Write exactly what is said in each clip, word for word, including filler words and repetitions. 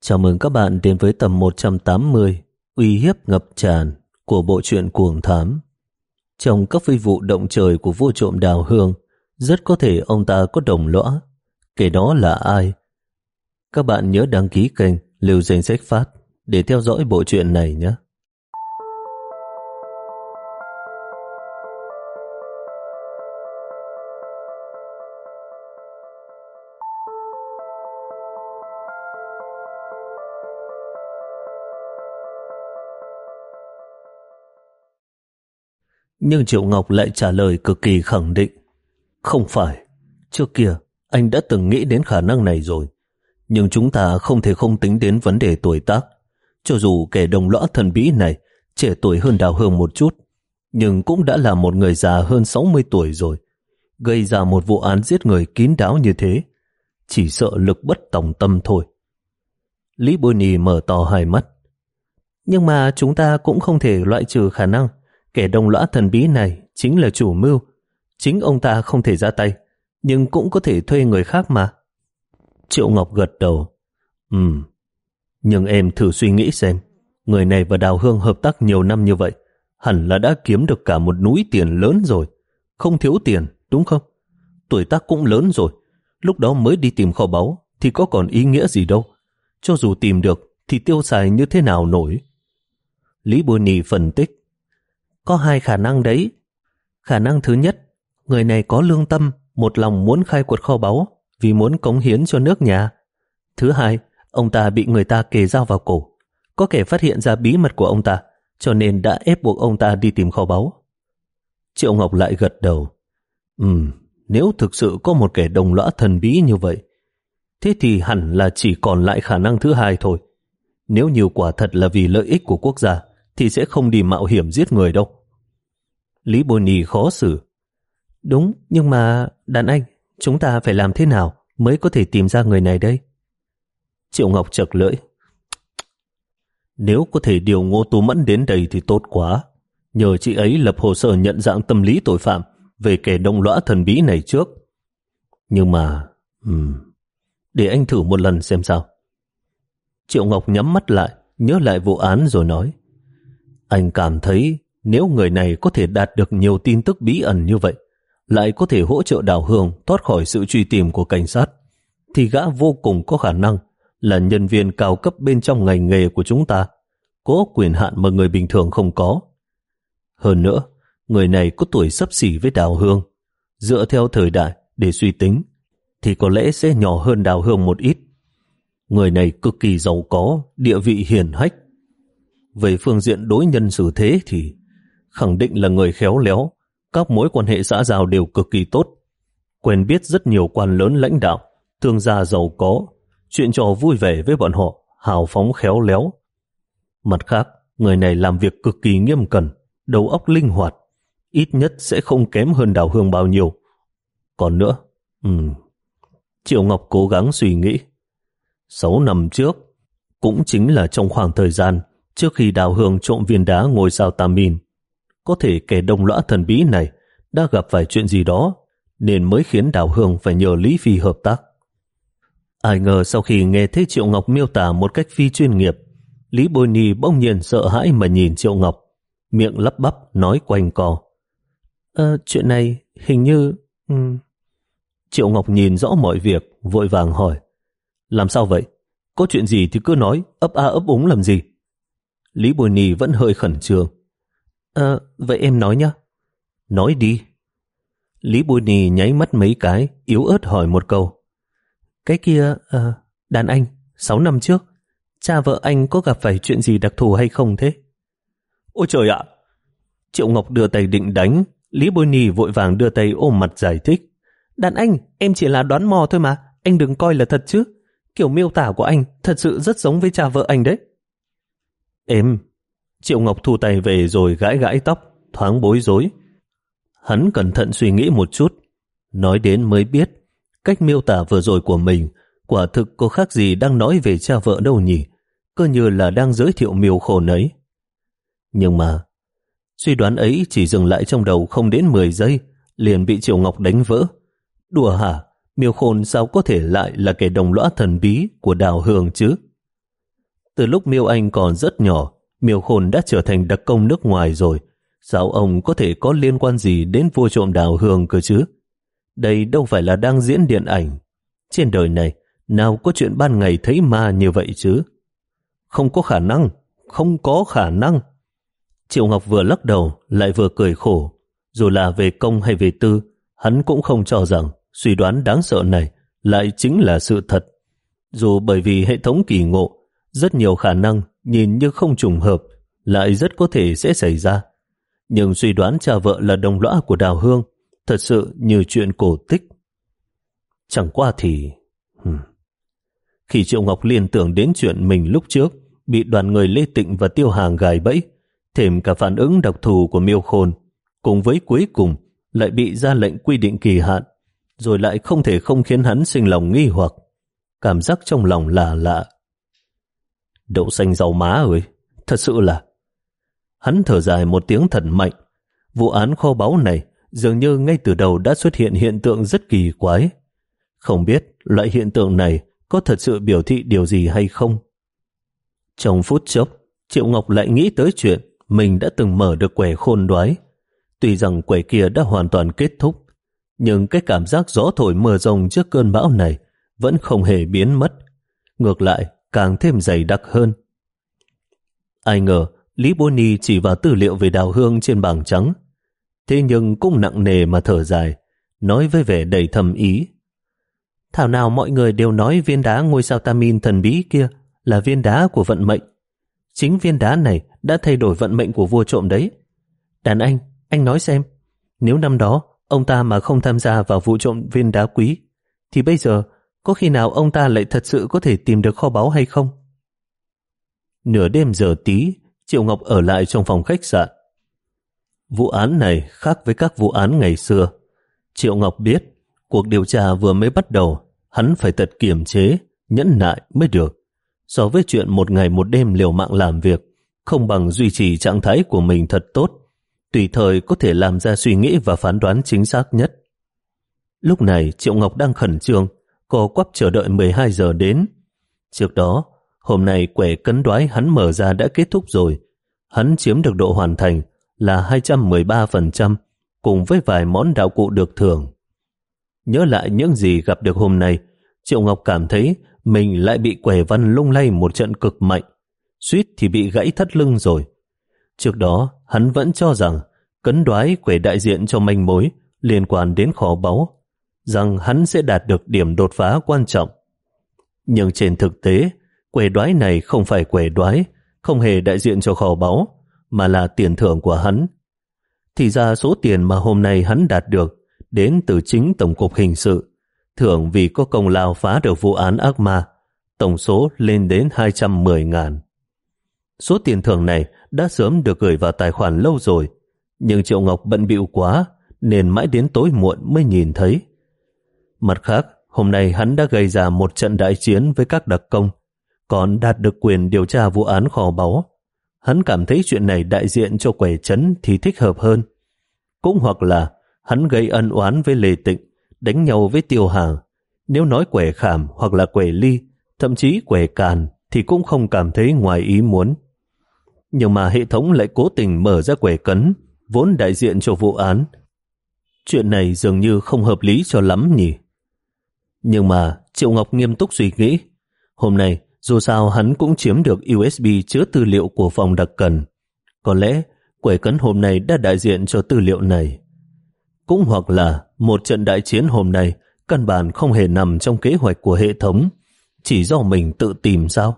Chào mừng các bạn đến với tập một trăm tám mươi Uy hiếp ngập tràn của bộ truyện Cuồng Thám. Trong các phi vụ động trời của vua trộm đào hương, rất có thể ông ta có đồng lõa. Kẻ đó là ai? Các bạn nhớ đăng ký kênh Lưu Danh Sách Phát để theo dõi bộ truyện này nhé. Nhưng Triệu Ngọc lại trả lời cực kỳ khẳng định. Không phải, trước kia anh đã từng nghĩ đến khả năng này rồi. Nhưng chúng ta không thể không tính đến vấn đề tuổi tác. Cho dù kẻ đồng lõa thần bí này trẻ tuổi hơn Đào Hương một chút, nhưng cũng đã là một người già hơn sáu mươi tuổi rồi. Gây ra một vụ án giết người kín đáo như thế, chỉ sợ lực bất tòng tâm thôi. Lý Bôi Nì mở to hai mắt. Nhưng mà chúng ta cũng không thể loại trừ khả năng kẻ đồng lõa thần bí này chính là chủ mưu. Chính ông ta không thể ra tay, nhưng cũng có thể thuê người khác mà. Triệu Ngọc gật đầu. Ừm, nhưng em thử suy nghĩ xem, người này và Đào Hương hợp tác nhiều năm như vậy, hẳn là đã kiếm được cả một núi tiền lớn rồi. Không thiếu tiền, đúng không? Tuổi tác cũng lớn rồi, lúc đó mới đi tìm kho báu thì có còn ý nghĩa gì đâu. Cho dù tìm được thì tiêu xài như thế nào nổi? Lý Bôi Nì phân tích. Có hai khả năng đấy. Khả năng thứ nhất, người này có lương tâm, một lòng muốn khai quật kho báu vì muốn cống hiến cho nước nhà. Thứ hai, ông ta bị người ta kề dao vào cổ. Có kẻ phát hiện ra bí mật của ông ta, cho nên đã ép buộc ông ta đi tìm kho báu. Triệu Ngọc lại gật đầu. Ừm, nếu thực sự có một kẻ đồng lõa thần bí như vậy, thế thì hẳn là chỉ còn lại khả năng thứ hai thôi. Nếu như quả thật là vì lợi ích của quốc gia, thì sẽ không đi mạo hiểm giết người đâu. Lý Bôi Nì khó xử. Đúng, nhưng mà đàn anh, chúng ta phải làm thế nào mới có thể tìm ra người này đây? Triệu Ngọc chật lưỡi. Nếu có thể điều Ngô Tú Mẫn đến đây thì tốt quá. Nhờ chị ấy lập hồ sơ nhận dạng tâm lý tội phạm về kẻ đồng lõa thần bí này trước. Nhưng mà... Ừm, để anh thử một lần xem sao. Triệu Ngọc nhắm mắt lại, nhớ lại vụ án rồi nói. Anh cảm thấy nếu người này có thể đạt được nhiều tin tức bí ẩn như vậy, lại có thể hỗ trợ Đào Hương thoát khỏi sự truy tìm của cảnh sát, thì gã vô cùng có khả năng là nhân viên cao cấp bên trong ngành nghề của chúng ta, có quyền hạn mà người bình thường không có. Hơn nữa, người này có tuổi xấp xỉ với Đào Hương. Dựa theo thời đại để suy tính, thì có lẽ sẽ nhỏ hơn Đào Hương một ít. Người này cực kỳ giàu có, địa vị hiển hách. Về phương diện đối nhân xử thế thì khẳng định là người khéo léo, các mối quan hệ xã giao đều cực kỳ tốt, quen biết rất nhiều quan lớn lãnh đạo, thương gia giàu có, chuyện trò vui vẻ với bọn họ, hào phóng khéo léo. Mặt khác, người này làm việc cực kỳ nghiêm cẩn, đầu óc linh hoạt, ít nhất sẽ không kém hơn Đào Hương bao nhiêu. Còn nữa, ừm, Triệu Ngọc cố gắng suy nghĩ. Sáu năm trước, cũng chính là trong khoảng thời gian trước khi Đào Hương trộm viên đá ngôi sao Tam Min, có thể kẻ đồng lõa thần bí này đã gặp phải chuyện gì đó nên mới khiến Đào Hương phải nhờ Lý Phi hợp tác. Ai ngờ sau khi nghe thấy Triệu Ngọc miêu tả một cách phi chuyên nghiệp, Lý Bôi Nì bỗng nhiên sợ hãi mà nhìn Triệu Ngọc, miệng lắp bắp nói quanh co. Ờ, chuyện này hình như... Um... Triệu Ngọc nhìn rõ mọi việc, vội vàng hỏi. Làm sao vậy? Có chuyện gì thì cứ nói, ấp a ấp úng làm gì? Lý Bôi Nì vẫn hơi khẩn trương. Ờ, vậy em nói nhá. Nói đi. Lý Bôi Nì nháy mắt mấy cái, yếu ớt hỏi một câu. Cái kia, uh, đàn anh, sáu năm trước, cha vợ anh có gặp phải chuyện gì đặc thù hay không thế? Ôi trời ạ! Triệu Ngọc đưa tay định đánh, Lý Bôi Nì vội vàng đưa tay ôm mặt giải thích. Đàn anh, em chỉ là đoán mò thôi mà, anh đừng coi là thật chứ. Kiểu miêu tả của anh thật sự rất giống với cha vợ anh đấy. Em... Triệu Ngọc thu tay về rồi gãi gãi tóc, thoáng bối rối. Hắn cẩn thận suy nghĩ một chút, nói đến mới biết, cách miêu tả vừa rồi của mình quả thực có khác gì đang nói về cha vợ đâu nhỉ, cơ như là đang giới thiệu Miêu Khôn ấy. Nhưng mà, suy đoán ấy chỉ dừng lại trong đầu không đến mười giây, liền bị Triệu Ngọc đánh vỡ. Đùa hả? Miêu Khôn sao có thể lại là kẻ đồng lõa thần bí của Đào Hương chứ? Từ lúc Miêu Anh còn rất nhỏ, Miêu Khôn đã trở thành đặc công nước ngoài rồi. Sao ông có thể có liên quan gì đến vua trộm đào hương cơ chứ? Đây đâu phải là đang diễn điện ảnh. Trên đời này, nào có chuyện ban ngày thấy ma như vậy chứ? Không có khả năng, không có khả năng. Triệu Ngọc vừa lắc đầu, lại vừa cười khổ. Dù là về công hay về tư, hắn cũng không cho rằng suy đoán đáng sợ này lại chính là sự thật. Dù bởi vì hệ thống kỳ ngộ, rất nhiều khả năng nhìn như không trùng hợp, lại rất có thể sẽ xảy ra. Nhưng suy đoán cha vợ là đồng lõa của Đào Hương thật sự như chuyện cổ tích. Chẳng qua thì... Hmm. Khi Triệu Ngọc liên tưởng đến chuyện mình lúc trước bị đoàn người Lê Tịnh và Tiêu Hàng gài bẫy, thêm cả phản ứng đặc thù của Miêu Khôn, cùng với cuối cùng lại bị ra lệnh quy định kỳ hạn, rồi lại không thể không khiến hắn sinh lòng nghi hoặc. Cảm giác trong lòng là lạ. Đậu xanh rau má ơi, thật sự là... Hắn thở dài một tiếng thật mạnh. Vụ án kho báu này dường như ngay từ đầu đã xuất hiện hiện tượng rất kỳ quái. Không biết loại hiện tượng này có thật sự biểu thị điều gì hay không? Trong phút chốc, Triệu Ngọc lại nghĩ tới chuyện mình đã từng mở được quẻ khôn đoái. Tuy rằng quẻ kia đã hoàn toàn kết thúc, nhưng cái cảm giác gió thổi mưa rông trước cơn bão này vẫn không hề biến mất. Ngược lại, càng thêm dày đặc hơn. Ai ngờ, Lý Bố Ni chỉ vào tư liệu về Đào Hương trên bảng trắng. Thế nhưng cũng nặng nề mà thở dài, nói với vẻ đầy thầm ý. Thảo nào mọi người đều nói viên đá ngôi sao Tamin thần bí kia là viên đá của vận mệnh. Chính viên đá này đã thay đổi vận mệnh của vua trộm đấy. Đàn anh, anh nói xem, nếu năm đó ông ta mà không tham gia vào vụ trộm viên đá quý, thì bây giờ có khi nào ông ta lại thật sự có thể tìm được kho báu hay không? Nửa đêm giờ tí, Triệu Ngọc ở lại trong phòng khách sạn. Vụ án này khác với các vụ án ngày xưa. Triệu Ngọc biết, cuộc điều tra vừa mới bắt đầu, hắn phải thật kiềm chế, nhẫn nại mới được. So với chuyện một ngày một đêm liều mạng làm việc, không bằng duy trì trạng thái của mình thật tốt, tùy thời có thể làm ra suy nghĩ và phán đoán chính xác nhất. Lúc này Triệu Ngọc đang khẩn trương, co quắp chờ đợi mười hai giờ đến. Trước đó, hôm nay quẻ cấn đoái hắn mở ra đã kết thúc rồi. Hắn chiếm được độ hoàn thành là hai trăm mười ba phần trăm, cùng với vài món đạo cụ được thưởng. Nhớ lại những gì gặp được hôm nay, Triệu Ngọc cảm thấy mình lại bị quẻ văn lung lay một trận cực mạnh, suýt thì bị gãy thắt lưng rồi. Trước đó, hắn vẫn cho rằng cấn đoái quẻ đại diện cho manh mối liên quan đến kho báu, rằng hắn sẽ đạt được điểm đột phá quan trọng. Nhưng trên thực tế, quẻ đoái này không phải quẻ đoái, không hề đại diện cho kho báu, mà là tiền thưởng của hắn. Thì ra số tiền mà hôm nay hắn đạt được đến từ chính Tổng cục Hình sự, thưởng vì có công lao phá được vụ án ác ma, tổng số lên đến hai trăm mười ngàn. Số tiền thưởng này đã sớm được gửi vào tài khoản lâu rồi, nhưng Triệu Ngọc bận bịu quá nên mãi đến tối muộn mới nhìn thấy. Mặt khác, hôm nay hắn đã gây ra một trận đại chiến với các đặc công, còn đạt được quyền điều tra vụ án kho báu. Hắn cảm thấy chuyện này đại diện cho quẻ trấn thì thích hợp hơn. Cũng hoặc là hắn gây ân oán với Lê Tịnh, đánh nhau với Tiêu Hàng. Nếu nói quẻ khảm hoặc là quẻ ly, thậm chí quẻ càn, thì cũng không cảm thấy ngoài ý muốn. Nhưng mà hệ thống lại cố tình mở ra quẻ cấn, vốn đại diện cho vụ án. Chuyện này dường như không hợp lý cho lắm nhỉ. Nhưng mà Triệu Ngọc nghiêm túc suy nghĩ. Hôm nay, dù sao hắn cũng chiếm được u ét bê chứa tư liệu của phòng đặc cần. Có lẽ quẻ cấn hôm nay đã đại diện cho tư liệu này. Cũng hoặc là một trận đại chiến hôm nay căn bản không hề nằm trong kế hoạch của hệ thống, chỉ do mình tự tìm sao?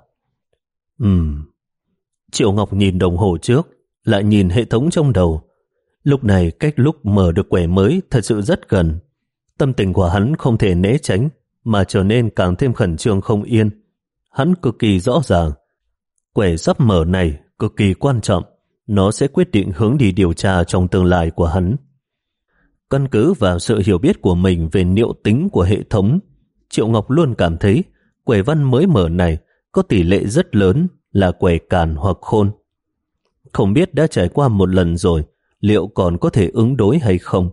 Ừm. Triệu Ngọc nhìn đồng hồ trước, lại nhìn hệ thống trong đầu. Lúc này cách lúc mở được quẻ mới thật sự rất gần. Tâm tình của hắn không thể né tránh, mà trở nên càng thêm khẩn trương không yên. Hắn cực kỳ rõ ràng, quẻ sắp mở này cực kỳ quan trọng, nó sẽ quyết định hướng đi điều tra trong tương lai của hắn. Căn cứ vào sự hiểu biết của mình về niệu tính của hệ thống, Triệu Ngọc luôn cảm thấy quẻ văn mới mở này có tỷ lệ rất lớn là quẻ càn hoặc khôn. Không biết đã trải qua một lần rồi, liệu còn có thể ứng đối hay không?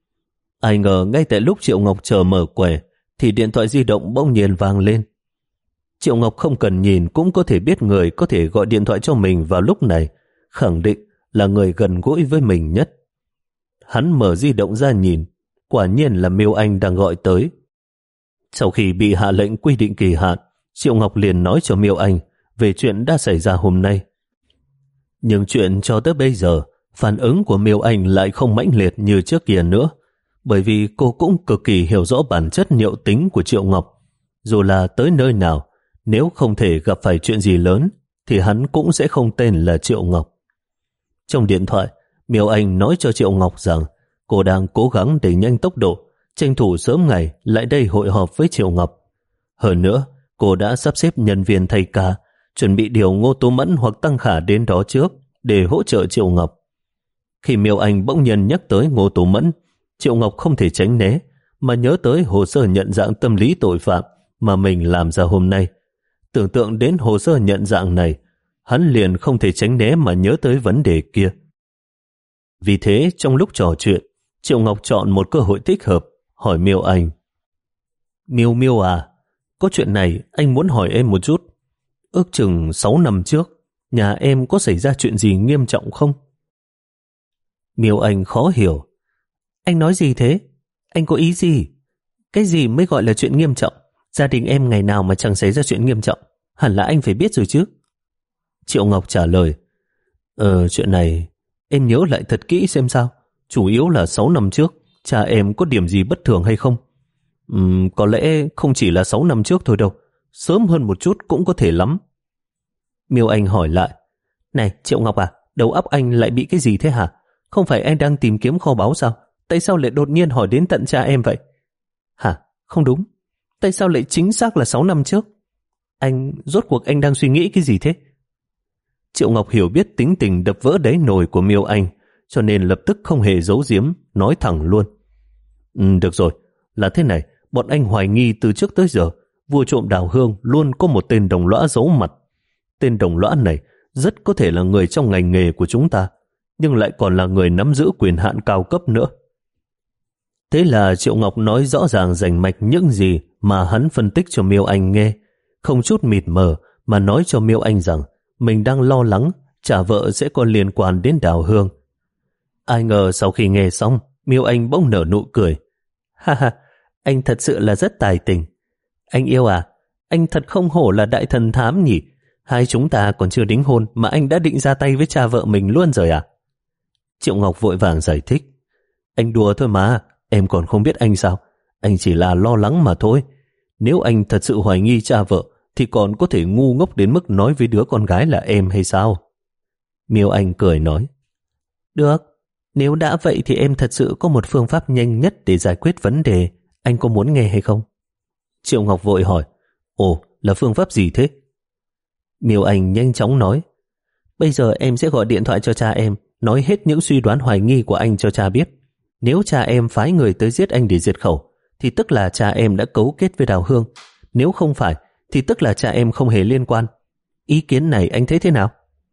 Ai ngờ ngay tại lúc Triệu Ngọc chờ mở quẻ, thì điện thoại di động bỗng nhiên vang lên. Triệu Ngọc không cần nhìn cũng có thể biết người có thể gọi điện thoại cho mình vào lúc này, khẳng định là người gần gũi với mình nhất. Hắn mở di động ra nhìn, quả nhiên là Miêu Anh đang gọi tới. Sau khi bị hạ lệnh quy định kỳ hạn, Triệu Ngọc liền nói cho Miêu Anh về chuyện đã xảy ra hôm nay. Nhưng chuyện cho tới bây giờ, phản ứng của Miêu Anh lại không mãnh liệt như trước kia nữa, bởi vì cô cũng cực kỳ hiểu rõ bản chất nhậu tính của Triệu Ngọc. Dù là tới nơi nào, nếu không thể gặp phải chuyện gì lớn, thì hắn cũng sẽ không tên là Triệu Ngọc. Trong điện thoại, Miêu Anh nói cho Triệu Ngọc rằng cô đang cố gắng đẩy nhanh tốc độ, tranh thủ sớm ngày lại đây hội họp với Triệu Ngọc. Hơn nữa, cô đã sắp xếp nhân viên thay ca, chuẩn bị điều Ngô Tú Mẫn hoặc Tăng Khả đến đó trước để hỗ trợ Triệu Ngọc. Khi Miêu Anh bỗng nhiên nhắc tới Ngô Tú Mẫn, Triệu Ngọc không thể tránh né, mà nhớ tới hồ sơ nhận dạng tâm lý tội phạm mà mình làm ra hôm nay. Tưởng tượng đến hồ sơ nhận dạng này, hắn liền không thể tránh né mà nhớ tới vấn đề kia. Vì thế, trong lúc trò chuyện, Triệu Ngọc chọn một cơ hội thích hợp, hỏi Miêu Anh. Miêu Miêu à, có chuyện này anh muốn hỏi em một chút. Ước chừng sáu năm trước, nhà em có xảy ra chuyện gì nghiêm trọng không? Miêu Anh khó hiểu. Anh nói gì thế? Anh có ý gì? Cái gì mới gọi là chuyện nghiêm trọng? Gia đình em ngày nào mà chẳng xảy ra chuyện nghiêm trọng? Hẳn là anh phải biết rồi chứ. Triệu Ngọc trả lời. Ờ, chuyện này em nhớ lại thật kỹ xem sao. Chủ yếu là sáu năm trước, cha em có điểm gì bất thường hay không? Uhm, có lẽ không chỉ là sáu năm trước thôi đâu. Sớm hơn một chút cũng có thể lắm. Miêu Anh hỏi lại. Này Triệu Ngọc à, đầu óc anh lại bị cái gì thế hả? Không phải anh đang tìm kiếm kho báu sao? Tại sao lại đột nhiên hỏi đến tận cha em vậy? Hả? Không đúng. Tại sao lại chính xác là sáu năm trước? Anh, rốt cuộc anh đang suy nghĩ cái gì thế? Triệu Ngọc hiểu biết tính tình đập vỡ đáy nồi của Miêu Anh, cho nên lập tức không hề giấu giếm, nói thẳng luôn. Ừ, được rồi, là thế này, bọn anh hoài nghi từ trước tới giờ, vua trộm đào hương luôn có một tên đồng lõa giấu mặt. Tên đồng lõa này rất có thể là người trong ngành nghề của chúng ta, nhưng lại còn là người nắm giữ quyền hạn cao cấp nữa. Thế là Triệu Ngọc nói rõ ràng rành mạch những gì mà hắn phân tích cho Miêu Anh nghe, không chút mịt mờ mà nói cho Miêu Anh rằng mình đang lo lắng trả vợ sẽ còn liên quan đến đào hương. Ai ngờ sau khi nghe xong, Miêu Anh bỗng nở nụ cười. Ha ha, anh thật sự là rất tài tình. Anh yêu à, anh thật không hổ là đại thần thám nhỉ. Hai chúng ta còn chưa đính hôn mà anh đã định ra tay với cha vợ mình luôn rồi à? Triệu Ngọc vội vàng giải thích. Anh đùa thôi mà, em còn không biết anh sao. Anh chỉ là lo lắng mà thôi. Nếu anh thật sự hoài nghi cha vợ thì còn có thể ngu ngốc đến mức nói với đứa con gái là em hay sao? Miêu Anh cười nói. Được, nếu đã vậy thì em thật sự có một phương pháp nhanh nhất để giải quyết vấn đề. Anh có muốn nghe hay không? Triệu Ngọc vội hỏi. Ồ, là phương pháp gì thế? Miêu Anh nhanh chóng nói. Bây giờ em sẽ gọi điện thoại cho cha em, nói hết những suy đoán hoài nghi của anh cho cha biết. Nếu cha em phái người tới giết anh để diệt khẩu, thì tức là cha em đã cấu kết với đào hương. Nếu không phải, thì tức là cha em không hề liên quan. Ý kiến này anh thấy thế nào?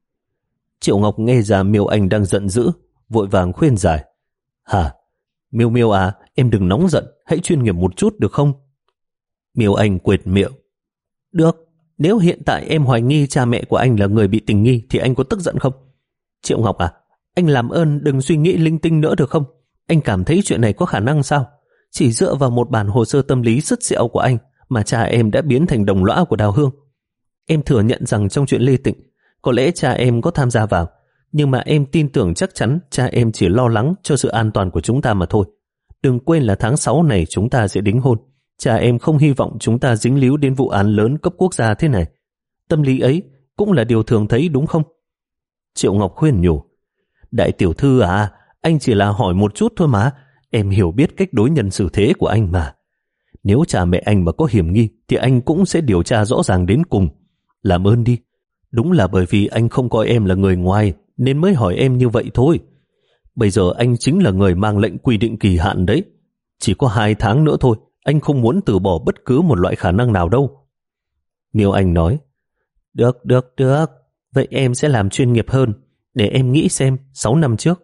Triệu Ngọc nghe ra Miêu Anh đang giận dữ, vội vàng khuyên giải. Hả? Miêu Miêu à, em đừng nóng giận, hãy chuyên nghiệp một chút được không? Miêu Anh quệt miệng. Được, nếu hiện tại em hoài nghi cha mẹ của anh là người bị tình nghi thì anh có tức giận không? Triệu Ngọc à, anh làm ơn đừng suy nghĩ linh tinh nữa được không? Anh cảm thấy chuyện này có khả năng sao? Chỉ dựa vào một bản hồ sơ tâm lý sứt sẹo của anh mà cha em đã biến thành đồng lõa của đào hương. Em thừa nhận rằng trong chuyện Lê Tịnh, có lẽ cha em có tham gia vào, nhưng mà em tin tưởng chắc chắn cha em chỉ lo lắng cho sự an toàn của chúng ta mà thôi. Đừng quên là tháng sáu này chúng ta sẽ đính hôn. Cha em không hy vọng chúng ta dính líu đến vụ án lớn cấp quốc gia thế này. Tâm lý ấy cũng là điều thường thấy đúng không? Triệu Ngọc khuyên nhủ. Đại tiểu thư à, anh chỉ là hỏi một chút thôi mà. Em hiểu biết cách đối nhân xử thế của anh mà. Nếu cha mẹ anh mà có hiểm nghi thì anh cũng sẽ điều tra rõ ràng đến cùng. Làm ơn đi. Đúng là bởi vì anh không coi em là người ngoài nên mới hỏi em như vậy thôi. Bây giờ anh chính là người mang lệnh quy định kỳ hạn đấy. Chỉ có hai tháng nữa thôi. Anh không muốn từ bỏ bất cứ một loại khả năng nào đâu. Miêu Anh nói. Được, được, được. Vậy em sẽ làm chuyên nghiệp hơn. Để em nghĩ xem, sáu năm trước.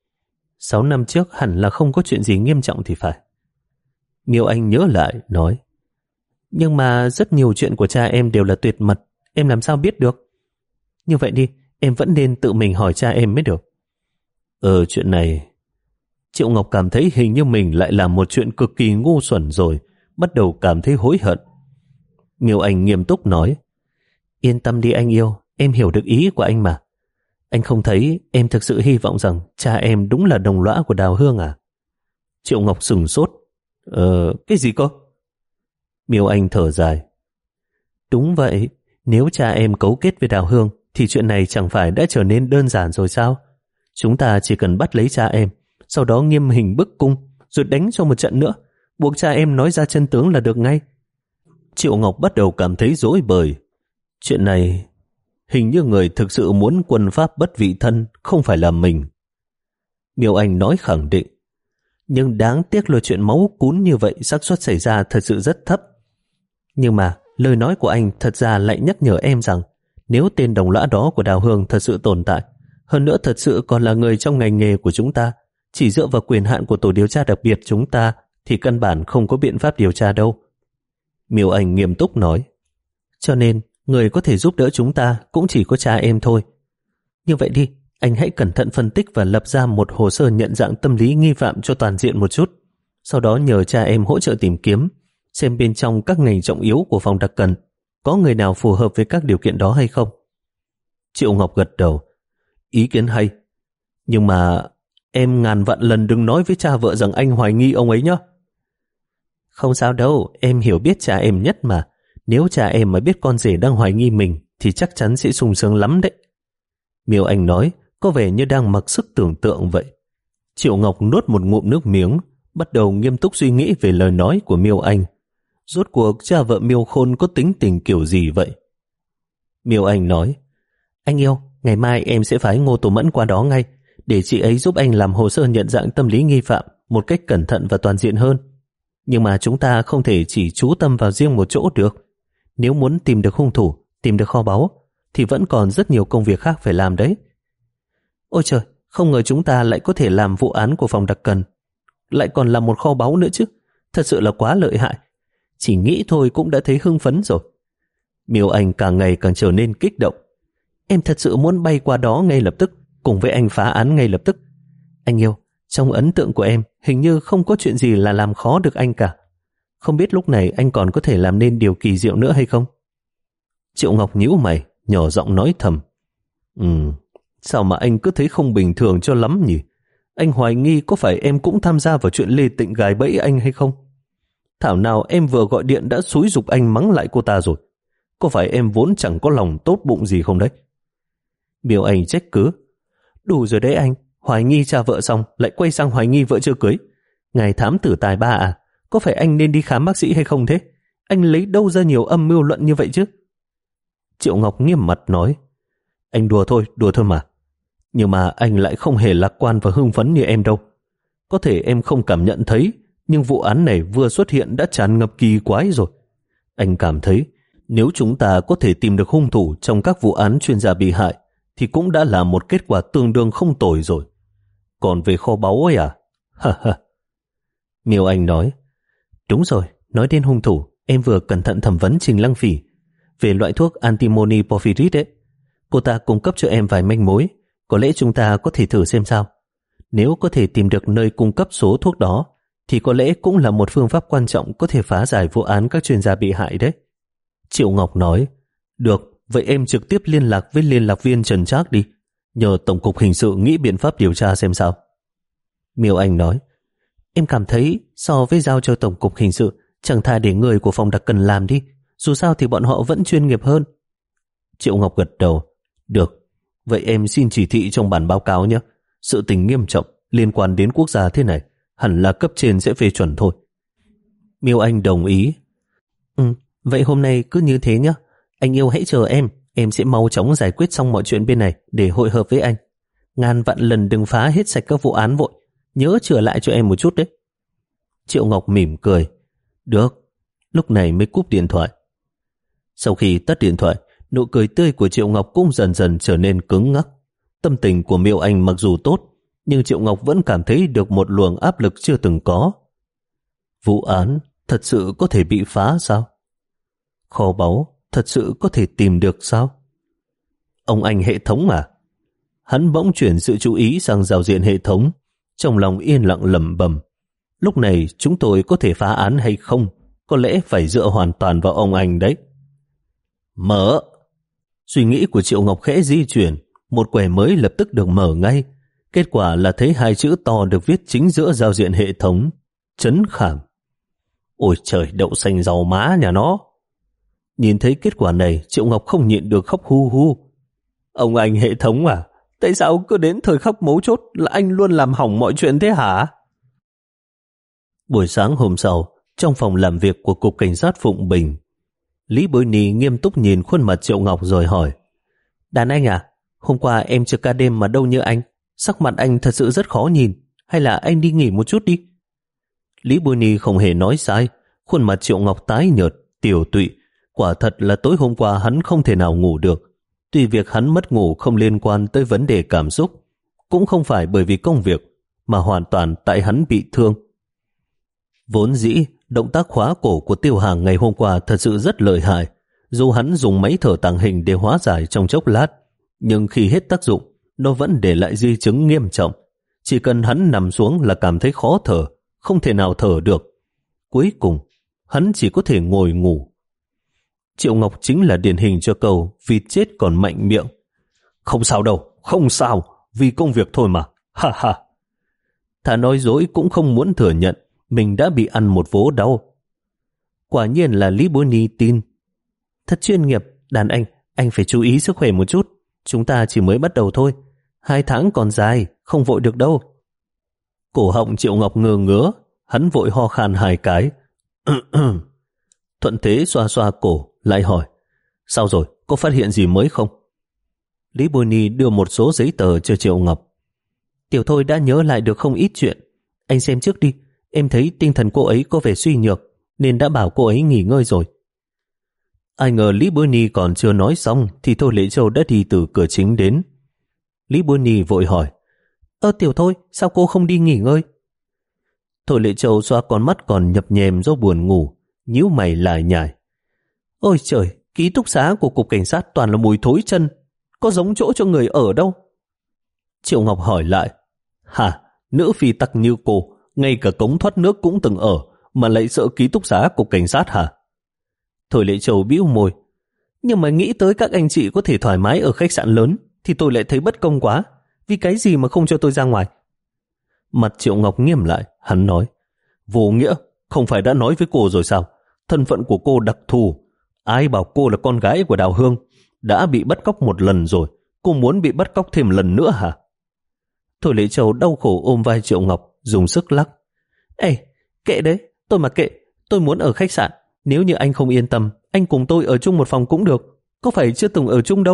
Sáu năm trước hẳn là không có chuyện gì nghiêm trọng thì phải. Miêu Anh nhớ lại, nói. Nhưng mà rất nhiều chuyện của cha em đều là tuyệt mật, em làm sao biết được? Như vậy đi, em vẫn nên tự mình hỏi cha em mới được. Ờ, chuyện này... Triệu Ngọc cảm thấy hình như mình lại làm một chuyện cực kỳ ngu xuẩn rồi, bắt đầu cảm thấy hối hận. Miêu Anh nghiêm túc nói, yên tâm đi anh yêu, em hiểu được ý của anh mà. Anh không thấy em thực sự hy vọng rằng cha em đúng là đồng lõa của Đào Hương à? Triệu Ngọc sừng sốt. Ờ, cái gì cơ? Miêu Anh thở dài. Đúng vậy, nếu cha em cấu kết với Đào Hương thì chuyện này chẳng phải đã trở nên đơn giản rồi sao? Chúng ta chỉ cần bắt lấy cha em, sau đó nghiêm hình bức cung, rồi đánh cho một trận nữa, buộc cha em nói ra chân tướng là được ngay. Triệu Ngọc bắt đầu cảm thấy rối bời. Chuyện này, hình như người thực sự muốn quân pháp bất vị thân không phải là mình. Miêu Anh nói khẳng định. Nhưng đáng tiếc là chuyện máu cún như vậy xác suất xảy ra thật sự rất thấp. Nhưng mà lời nói của anh thật ra lại nhắc nhở em rằng nếu tên đồng lõa đó của Đào Hương thật sự tồn tại, hơn nữa thật sự còn là người trong ngành nghề của chúng ta, chỉ dựa vào quyền hạn của tổ điều tra đặc biệt chúng ta thì căn bản không có biện pháp điều tra đâu. Miêu Anh nghiêm túc nói. Cho nên người có thể giúp đỡ chúng ta cũng chỉ có cha em thôi. Như vậy đi, anh hãy cẩn thận phân tích và lập ra một hồ sơ nhận dạng tâm lý nghi phạm cho toàn diện một chút. Sau đó nhờ cha em hỗ trợ tìm kiếm, xem bên trong các ngành trọng yếu của phòng đặc cần có người nào phù hợp với các điều kiện đó hay không. Triệu Ngọc gật đầu. Ý kiến hay. Nhưng mà em ngàn vạn lần đừng nói với cha vợ rằng anh hoài nghi ông ấy nhé. Không sao đâu, em hiểu biết cha em nhất mà. Nếu cha em mà biết con rể đang hoài nghi mình thì chắc chắn sẽ sung sướng lắm đấy. Miêu Anh nói, có vẻ như đang mặc sức tưởng tượng vậy. Triệu Ngọc nuốt một ngụm nước miếng, bắt đầu nghiêm túc suy nghĩ về lời nói của Miêu Anh. Rốt cuộc cha vợ Miêu Khôn có tính tình kiểu gì vậy? Miêu Anh nói, anh yêu, ngày mai em sẽ phái Ngô Tổ Mẫn qua đó ngay, để chị ấy giúp anh làm hồ sơ nhận dạng tâm lý nghi phạm một cách cẩn thận và toàn diện hơn. Nhưng mà chúng ta không thể chỉ chú tâm vào riêng một chỗ được. Nếu muốn tìm được hung thủ, tìm được kho báu, thì vẫn còn rất nhiều công việc khác phải làm đấy. Ôi trời, không ngờ chúng ta lại có thể làm vụ án của phòng đặc cần, lại còn là một kho báu nữa chứ. Thật sự là quá lợi hại. Chỉ nghĩ thôi cũng đã thấy hưng phấn rồi. Miêu Anh càng ngày càng trở nên kích động. Em thật sự muốn bay qua đó ngay lập tức, cùng với anh phá án ngay lập tức. Anh yêu, trong ấn tượng của em hình như không có chuyện gì là làm khó được anh cả. Không biết lúc này anh còn có thể làm nên điều kỳ diệu nữa hay không? Triệu Ngọc nhíu mày, nhỏ giọng nói thầm. Ừm, sao mà anh cứ thấy không bình thường cho lắm nhỉ? Anh hoài nghi có phải em cũng tham gia vào chuyện Lê Tịnh gài bẫy anh hay không? Thảo nào em vừa gọi điện đã xúi giục anh mắng lại cô ta rồi. Có phải em vốn chẳng có lòng tốt bụng gì không đấy? Miêu Anh trách cứ. Đủ rồi đấy anh, hoài nghi cha vợ xong lại quay sang hoài nghi vợ chưa cưới. Ngài thám tử tài ba à? Có phải anh nên đi khám bác sĩ hay không thế? Anh lấy đâu ra nhiều âm mưu luận như vậy chứ? Triệu Ngọc nghiêm mặt nói. Anh đùa thôi, đùa thôi mà. Nhưng mà anh lại không hề lạc quan và hưng phấn như em đâu. Có thể em không cảm nhận thấy, nhưng vụ án này vừa xuất hiện đã tràn ngập kỳ quái rồi. Anh cảm thấy nếu chúng ta có thể tìm được hung thủ trong các vụ án chuyên gia bị hại thì cũng đã là một kết quả tương đương không tồi rồi. Còn về kho báu ấy à? Ha ha. Miêu Anh nói. Đúng rồi, nói đến hung thủ, em vừa cẩn thận thẩm vấn Trình Lăng Phỉ về loại thuốc antimony porphyrit ấy. Cô ta cung cấp cho em vài manh mối, có lẽ chúng ta có thể thử xem sao. Nếu có thể tìm được nơi cung cấp số thuốc đó, thì có lẽ cũng là một phương pháp quan trọng có thể phá giải vụ án các chuyên gia bị hại đấy. Triệu Ngọc nói, được, vậy em trực tiếp liên lạc với liên lạc viên Trần Trác đi, nhờ Tổng cục Hình sự nghĩ biện pháp điều tra xem sao. Miêu Anh nói, em cảm thấy so với giao cho Tổng cục Hình sự, chẳng thà để người của phòng đặc cần làm đi, dù sao thì bọn họ vẫn chuyên nghiệp hơn. Triệu Ngọc gật đầu, được, vậy em xin chỉ thị trong bản báo cáo nhé. Sự tình nghiêm trọng liên quan đến quốc gia thế này, hẳn là cấp trên sẽ phê chuẩn thôi. Miêu Anh đồng ý. Ừ, vậy hôm nay cứ như thế nhé. Anh yêu hãy chờ em, em sẽ mau chóng giải quyết xong mọi chuyện bên này để hội hợp với anh. Ngàn vạn lần đừng phá hết sạch các vụ án vội, nhớ trở lại cho em một chút đấy. Triệu Ngọc mỉm cười. Được, lúc này mới cúp điện thoại. Sau khi tắt điện thoại, nụ cười tươi của Triệu Ngọc cũng dần dần trở nên cứng ngắc. Tâm tình của Miêu Anh mặc dù tốt, nhưng Triệu Ngọc vẫn cảm thấy được một luồng áp lực chưa từng có. Vụ án thật sự có thể bị phá sao? Kho báu thật sự có thể tìm được sao? Ông anh hệ thống à? Hắn bỗng chuyển sự chú ý sang giao diện hệ thống, trong lòng yên lặng lẩm bẩm. Lúc này chúng tôi có thể phá án hay không? Có lẽ phải dựa hoàn toàn vào ông anh đấy. Mở! Suy nghĩ của Triệu Ngọc khẽ di chuyển, một quẻ mới lập tức được mở ngay. Kết quả là thấy hai chữ to được viết chính giữa giao diện hệ thống. Trấn Khảm. Ôi trời, đậu xanh rau má nhà nó. Nhìn thấy kết quả này, Triệu Ngọc không nhịn được khóc hu hu. Ông anh hệ thống à? Tại sao cứ đến thời khắc mấu chốt là anh luôn làm hỏng mọi chuyện thế hả? Buổi sáng hôm sau, trong phòng làm việc của Cục Cảnh sát Phụng Bình, Lý Bối Ni nghiêm túc nhìn khuôn mặt Triệu Ngọc rồi hỏi. Đàn anh à, hôm qua em trực ca đêm mà đâu như anh. Sắc mặt anh thật sự rất khó nhìn. Hay là anh đi nghỉ một chút đi? Lý Bối Ni không hề nói sai. Khuôn mặt Triệu Ngọc tái nhợt, tiều tụy. Quả thật là tối hôm qua hắn không thể nào ngủ được. Tuy việc hắn mất ngủ không liên quan tới vấn đề cảm xúc, cũng không phải bởi vì công việc, mà hoàn toàn tại hắn bị thương. Vốn dĩ, động tác khóa cổ của Tiêu Hàng ngày hôm qua thật sự rất lợi hại. Dù hắn dùng máy thở tàng hình để hóa giải trong chốc lát, nhưng khi hết tác dụng, nó vẫn để lại di chứng nghiêm trọng. Chỉ cần hắn nằm xuống là cảm thấy khó thở, không thể nào thở được. Cuối cùng, hắn chỉ có thể ngồi ngủ. Triệu Ngọc chính là điển hình cho câu vịt chết còn mạnh miệng. Không sao đâu, không sao, vì công việc thôi mà, ha ha. Thà nói dối cũng không muốn thừa nhận mình đã bị ăn một vố đau. Quả nhiên là Lý Bối Ni tin. Thật chuyên nghiệp, đàn anh, anh phải chú ý sức khỏe một chút. Chúng ta chỉ mới bắt đầu thôi. Hai tháng còn dài, không vội được đâu. Cổ họng Triệu Ngọc ngơ ngứa, hắn vội ho khan hai cái. Thuận thế xoa xoa cổ, lại hỏi. Sao rồi, có phát hiện gì mới không? Lý Bối Ni đưa một số giấy tờ cho Triệu Ngọc. Tiểu Thôi đã nhớ lại được không ít chuyện. Anh xem trước đi, em thấy tinh thần cô ấy có vẻ suy nhược, nên đã bảo cô ấy nghỉ ngơi rồi. Ai ngờ Lý Bối Ni còn chưa nói xong thì Thôi Lệ Châu đã đi từ cửa chính đến. Lý Bối Ni vội hỏi. Ơ Tiểu Thôi, sao cô không đi nghỉ ngơi? Thôi Lệ Châu xoa con mắt còn nhập nhèm do buồn ngủ, nhíu mày lải nhải. Ôi trời, ký túc xá của Cục Cảnh sát toàn là mùi thối chân, có giống chỗ cho người ở đâu. Triệu Ngọc hỏi lại. Hả, nữ phi tặc như cô, ngay cả cống thoát nước cũng từng ở, mà lại sợ ký túc xá Cục Cảnh sát hả? Thôi Lệ Châu bĩu môi. Nhưng mà nghĩ tới các anh chị có thể thoải mái ở khách sạn lớn, thì tôi lại thấy bất công quá. Vì cái gì mà không cho tôi ra ngoài? Mặt Triệu Ngọc nghiêm lại, hắn nói. Vô nghĩa, không phải đã nói với cô rồi sao? Thân phận của cô đặc thù. Ai bảo cô là con gái của Đào Hương? Đã bị bắt cóc một lần rồi, cô muốn bị bắt cóc thêm lần nữa hả? Thôi Lệ Châu đau khổ ôm vai Triệu Ngọc, dùng sức lắc. Ê, kệ đấy, tôi mà kệ, tôi muốn ở khách sạn. Nếu như anh không yên tâm, anh cùng tôi ở chung một phòng cũng được. Có phải chưa từng ở chung đâu?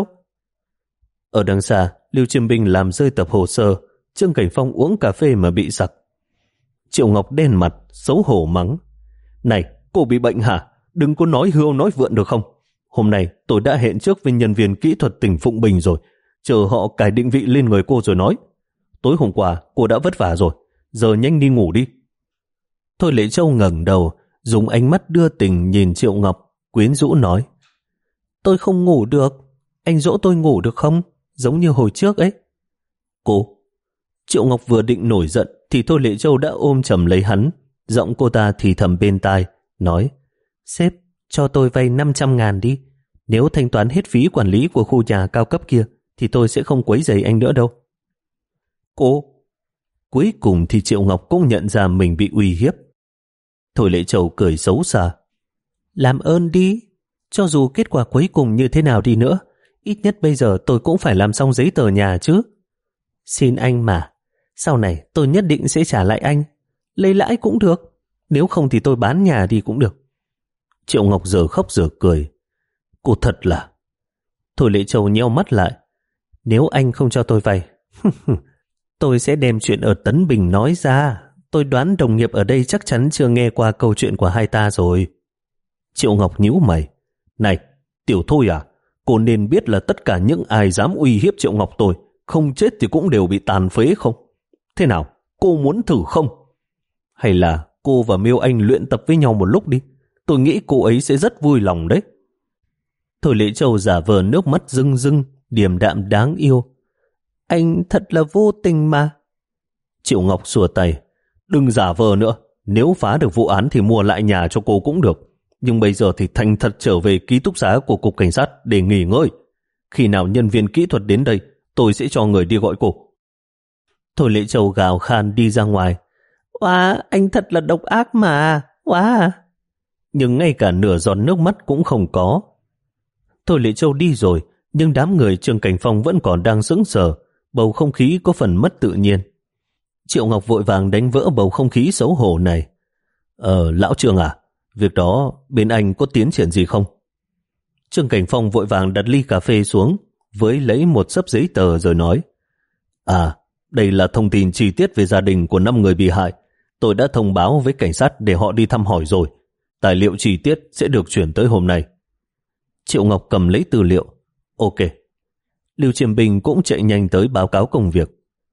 Ở đằng xa, Lưu Chiêm Binh làm rơi tập hồ sơ, Trương Cảnh Phong uống cà phê mà bị sặc. Triệu Ngọc đen mặt, xấu hổ mắng. Này, cô bị bệnh hả? Đừng có nói hưu nói vượn được không? Hôm nay tôi đã hẹn trước với nhân viên kỹ thuật tỉnh Phụng Bình rồi, chờ họ cài định vị lên người cô rồi nói. Tối hôm qua cô đã vất vả rồi, giờ nhanh đi ngủ đi. Thôi Lệ Châu ngẩng đầu, dùng ánh mắt đưa tình nhìn Triệu Ngọc, quyến rũ nói. Tôi không ngủ được, anh dỗ tôi ngủ được không? Giống như hồi trước ấy. Cô. Triệu Ngọc vừa định nổi giận thì Thôi Lệ Châu đã ôm chầm lấy hắn, giọng cô ta thì thầm bên tai, nói. Sếp, cho tôi vay năm trăm ngàn đi. Nếu thanh toán hết phí quản lý của khu nhà cao cấp kia thì tôi sẽ không quấy rầy anh nữa đâu. Cô. Cuối cùng thì Triệu Ngọc cũng nhận ra mình bị uy hiếp. Thôi Lệ Châu cười xấu xa. Làm ơn đi. Cho dù kết quả cuối cùng như thế nào đi nữa, ít nhất bây giờ tôi cũng phải làm xong giấy tờ nhà chứ. Xin anh mà. Sau này tôi nhất định sẽ trả lại anh. Lấy lãi cũng được. Nếu không thì tôi bán nhà đi cũng được. Triệu Ngọc giờ khóc giờ cười. Cô thật là... Thôi Lệ Châu nheo mắt lại. Nếu anh không cho tôi vay, tôi sẽ đem chuyện ở Tấn Bình nói ra. Tôi đoán đồng nghiệp ở đây chắc chắn chưa nghe qua câu chuyện của hai ta rồi. Triệu Ngọc nhíu mày. Này, Tiểu Thôi à, cô nên biết là tất cả những ai dám uy hiếp Triệu Ngọc tôi, không chết thì cũng đều bị tàn phế không? Thế nào, cô muốn thử không? Hay là cô và Miêu Anh luyện tập với nhau một lúc đi? Tôi nghĩ cô ấy sẽ rất vui lòng đấy. Thôi Lệ Châu giả vờ nước mắt rưng rưng, điềm đạm đáng yêu. Anh thật là vô tình mà. Triệu Ngọc xua tay. Đừng giả vờ nữa. Nếu phá được vụ án thì mua lại nhà cho cô cũng được. Nhưng bây giờ thì thành thật trở về ký túc xá của cục cảnh sát để nghỉ ngơi. Khi nào nhân viên kỹ thuật đến đây, tôi sẽ cho người đi gọi cô. Thôi Lệ Châu gào khan đi ra ngoài. Wow, anh thật là độc ác mà. Wow. Nhưng ngay cả nửa giọt nước mắt cũng không có. Thôi Lệ Châu đi rồi, nhưng đám người Trương Cảnh Phong vẫn còn đang sững sờ, bầu không khí có phần mất tự nhiên. Triệu Ngọc vội vàng đánh vỡ bầu không khí xấu hổ này. Ờ, lão Trương à, việc đó bên anh có tiến triển gì không? Trương Cảnh Phong vội vàng đặt ly cà phê xuống, với lấy một xấp giấy tờ rồi nói. À, đây là thông tin chi tiết về gia đình của năm người bị hại. Tôi đã thông báo với cảnh sát để họ đi thăm hỏi rồi. Tài liệu chi tiết sẽ được chuyển tới hôm nay. Triệu Ngọc cầm lấy tư liệu. Ok. Lưu Chiêm Bình cũng chạy nhanh tới báo cáo công việc.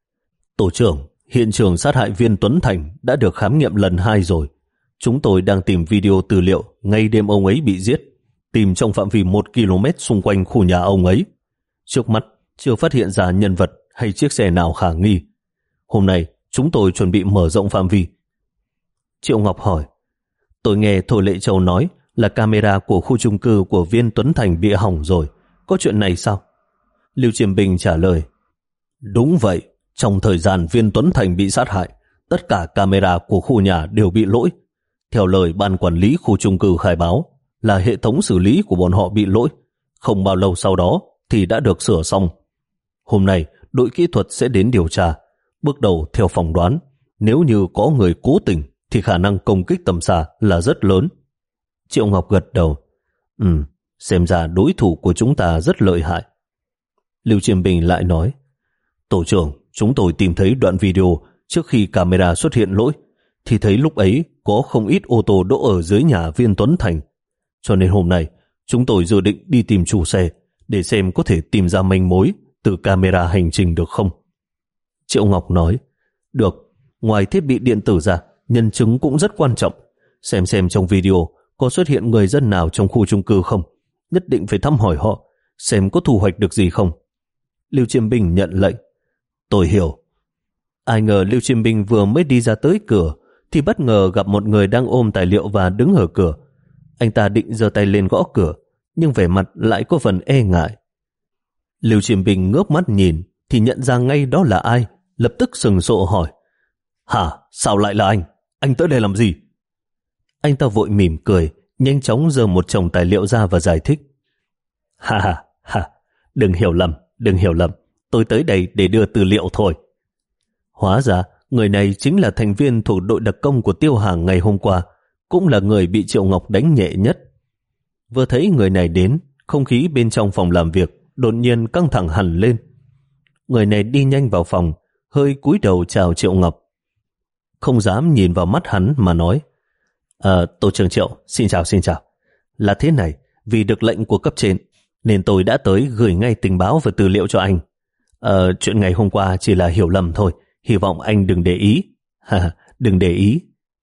Tổ trưởng, hiện trường sát hại viên Tuấn Thành đã được khám nghiệm lần hai rồi. Chúng tôi đang tìm video tư liệu ngay đêm ông ấy bị giết, tìm trong phạm vi một ki lô mét xung quanh khu nhà ông ấy. Trước mắt chưa phát hiện ra nhân vật hay chiếc xe nào khả nghi. Hôm nay chúng tôi chuẩn bị mở rộng phạm vi. Triệu Ngọc hỏi. Tôi nghe Thôi Lệ Châu nói là camera của khu chung cư của viên Tuấn Thành bị hỏng rồi. Có chuyện này sao? Lưu Chiêm Bình trả lời. Đúng vậy. Trong thời gian viên Tuấn Thành bị sát hại, tất cả camera của khu nhà đều bị lỗi. Theo lời ban quản lý khu chung cư khai báo, là hệ thống xử lý của bọn họ bị lỗi. Không bao lâu sau đó thì đã được sửa xong. Hôm nay, đội kỹ thuật sẽ đến điều tra. Bước đầu theo phỏng đoán, nếu như có người cố tình thì khả năng công kích tầm xa là rất lớn. Triệu Ngọc gật đầu. Ừ, xem ra đối thủ của chúng ta rất lợi hại. Lưu Chiêm Bình lại nói. Tổ trưởng, chúng tôi tìm thấy đoạn video trước khi camera xuất hiện lỗi, thì thấy lúc ấy có không ít ô tô đỗ ở dưới nhà viên Tuấn Thành. Cho nên hôm nay, chúng tôi dự định đi tìm chủ xe để xem có thể tìm ra manh mối từ camera hành trình được không. Triệu Ngọc nói. Được, ngoài thiết bị điện tử ra, nhân chứng cũng rất quan trọng. Xem xem trong video có xuất hiện người dân nào trong khu chung cư không. Nhất định phải thăm hỏi họ, xem có thu hoạch được gì không. Lưu Chiêm Bình nhận lệnh. Tôi hiểu. Ai ngờ Lưu Chiêm Bình vừa mới đi ra tới cửa thì bất ngờ gặp một người đang ôm tài liệu và đứng ở cửa. Anh ta định giơ tay lên gõ cửa, nhưng vẻ mặt lại có phần e ngại. Lưu Chiêm Bình ngước mắt nhìn thì nhận ra ngay đó là ai, lập tức sừng sộ hỏi. Hả? Sao lại là anh? Anh tới đây làm gì? Anh ta vội mỉm cười, nhanh chóng giơ một chồng tài liệu ra và giải thích. Ha ha ha, đừng hiểu lầm, đừng hiểu lầm. Tôi tới đây để đưa tư liệu thôi. Hóa ra, người này chính là thành viên thuộc đội đặc công của Tiêu Hàng ngày hôm qua, cũng là người bị Triệu Ngọc đánh nhẹ nhất. Vừa thấy người này đến, không khí bên trong phòng làm việc đột nhiên căng thẳng hẳn lên. Người này đi nhanh vào phòng, hơi cúi đầu chào Triệu Ngọc. Không dám nhìn vào mắt hắn mà nói. À, Tổ trưởng Triệu, xin chào xin chào. Là thế này, vì được lệnh của cấp trên, nên tôi đã tới gửi ngay tình báo và tư liệu cho anh. À, chuyện ngày hôm qua chỉ là hiểu lầm thôi, hy vọng anh đừng để ý. Ha, đừng để ý.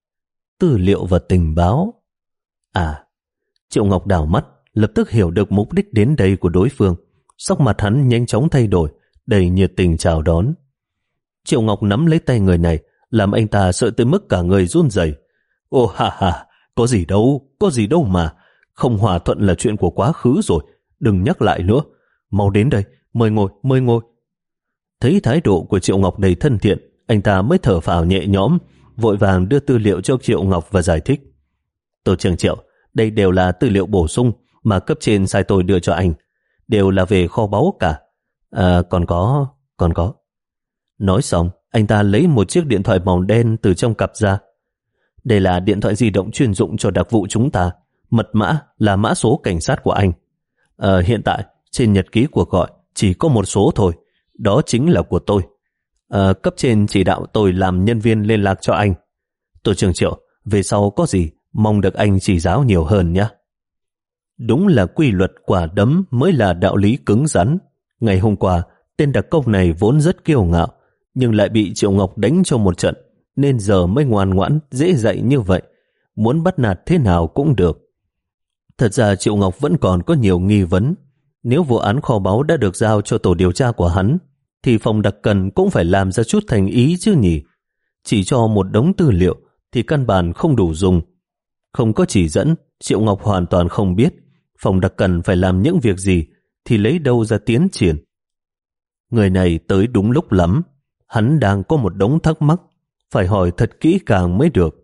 Tư liệu và tình báo. À, Triệu Ngọc đảo mắt, lập tức hiểu được mục đích đến đây của đối phương. Sắc mặt hắn nhanh chóng thay đổi, đầy nhiệt tình chào đón. Triệu Ngọc nắm lấy tay người này, làm anh ta sợ tới mức cả người run rẩy. Ô ha ha, có gì đâu, có gì đâu mà. Không hòa thuận là chuyện của quá khứ rồi, đừng nhắc lại nữa. Mau đến đây, mời ngồi, mời ngồi. Thấy thái độ của Triệu Ngọc đầy thân thiện, anh ta mới thở phào nhẹ nhõm, vội vàng đưa tư liệu cho Triệu Ngọc và giải thích. Tổ trưởng Triệu, đây đều là tư liệu bổ sung mà cấp trên sai tôi đưa cho anh. Đều là về kho báu cả. À, còn có, còn có. Nói xong, anh ta lấy một chiếc điện thoại màu đen từ trong cặp ra. Đây là điện thoại di động chuyên dụng cho đặc vụ chúng ta. Mật mã là mã số cảnh sát của anh. À, hiện tại, trên nhật ký cuộc gọi chỉ có một số thôi. Đó chính là của tôi. À, cấp trên chỉ đạo tôi làm nhân viên liên lạc cho anh. Tổ trưởng Triệu, về sau có gì, mong được anh chỉ giáo nhiều hơn nhé. Đúng là quy luật quả đấm mới là đạo lý cứng rắn. Ngày hôm qua, tên đặc công này vốn rất kiêu ngạo, nhưng lại bị Triệu Ngọc đánh cho một trận, nên giờ mới ngoan ngoãn, dễ dạy như vậy. Muốn bắt nạt thế nào cũng được. Thật ra Triệu Ngọc vẫn còn có nhiều nghi vấn. Nếu vụ án kho báu đã được giao cho tổ điều tra của hắn, thì phòng đặc cần cũng phải làm ra chút thành ý chứ nhỉ. Chỉ cho một đống tư liệu thì căn bản không đủ dùng. Không có chỉ dẫn, Triệu Ngọc hoàn toàn không biết phòng đặc cần phải làm những việc gì thì lấy đâu ra tiến triển. Người này tới đúng lúc lắm. Hắn đang có một đống thắc mắc, phải hỏi thật kỹ càng mới được.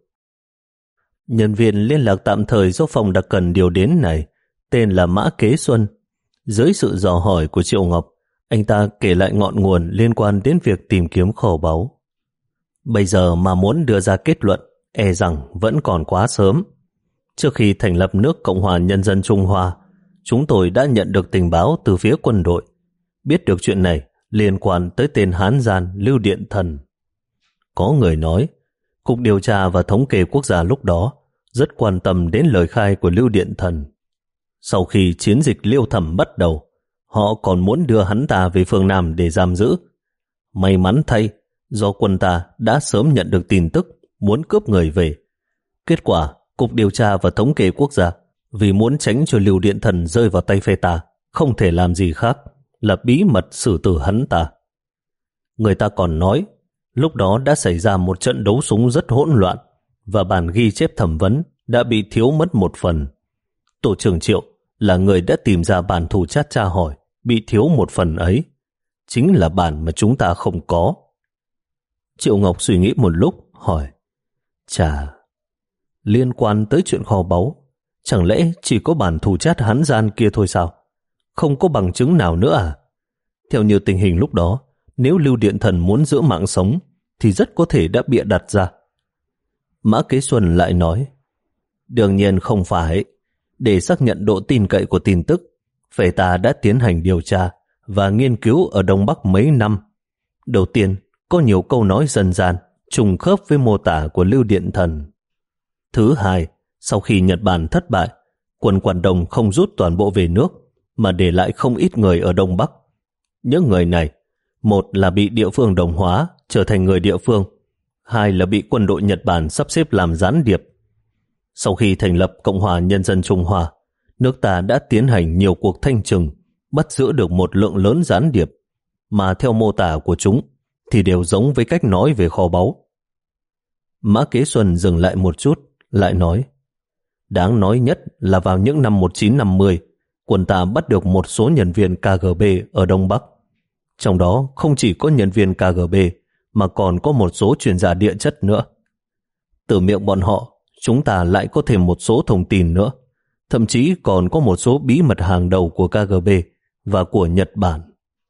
Nhân viên liên lạc tạm thời do phòng đặc cần điều đến này tên là Mã Kế Xuân. Dưới sự dò hỏi của Triệu Ngọc, anh ta kể lại ngọn nguồn liên quan đến việc tìm kiếm kho báu. Bây giờ mà muốn đưa ra kết luận, e rằng vẫn còn quá sớm. Trước khi thành lập nước Cộng hòa Nhân dân Trung Hoa, chúng tôi đã nhận được tình báo từ phía quân đội. Biết được chuyện này liên quan tới tên hán gian Lưu Điện Thần. Có người nói, Cục Điều tra và Thống kê Quốc gia lúc đó rất quan tâm đến lời khai của Lưu Điện Thần. Sau khi chiến dịch Liêu Thẩm bắt đầu, họ còn muốn đưa hắn ta về phương Nam để giam giữ. May mắn thay, do quân ta đã sớm nhận được tin tức muốn cướp người về. Kết quả, Cục Điều tra và Thống kê Quốc gia vì muốn tránh cho Lưu Điện Thần rơi vào tay phe ta, không thể làm gì khác là bí mật xử tử hắn ta. Người ta còn nói, lúc đó đã xảy ra một trận đấu súng rất hỗn loạn và bản ghi chép thẩm vấn đã bị thiếu mất một phần. Tổ trưởng Triệu là người đã tìm ra bản thủ chat tra hỏi bị thiếu một phần ấy. Chính là bản mà chúng ta không có. Triệu Ngọc suy nghĩ một lúc, hỏi, chà, liên quan tới chuyện kho báu, chẳng lẽ chỉ có bản thủ chat hắn gian kia thôi sao? Không có bằng chứng nào nữa à? Theo như tình hình lúc đó, nếu Lưu Điện Thần muốn giữ mạng sống, thì rất có thể đã bịa đặt ra. Mã Kế Xuân lại nói, đương nhiên không phải. Để xác nhận độ tin cậy của tin tức, phe ta đã tiến hành điều tra và nghiên cứu ở Đông Bắc mấy năm. Đầu tiên, có nhiều câu nói dân gian trùng khớp với mô tả của Lưu Điện Thần. Thứ hai, sau khi Nhật Bản thất bại, quân Quảng Đông không rút toàn bộ về nước, mà để lại không ít người ở Đông Bắc. Những người này, một là bị địa phương đồng hóa, trở thành người địa phương, hai là bị quân đội Nhật Bản sắp xếp làm gián điệp. Sau khi thành lập Cộng hòa Nhân dân Trung Hoa, nước ta đã tiến hành nhiều cuộc thanh trừng, bắt giữ được một lượng lớn gián điệp, mà theo mô tả của chúng thì đều giống với cách nói về kho báu. Mã Kế Xuân dừng lại một chút, lại nói, đáng nói nhất là vào những năm một nghìn chín trăm năm mươi, quân ta bắt được một số nhân viên K G B ở Đông Bắc. Trong đó không chỉ có nhân viên K G B, mà còn có một số chuyên gia địa chất nữa. Từ miệng bọn họ, chúng ta lại có thêm một số thông tin nữa. Thậm chí còn có một số bí mật hàng đầu của K G B và của Nhật Bản.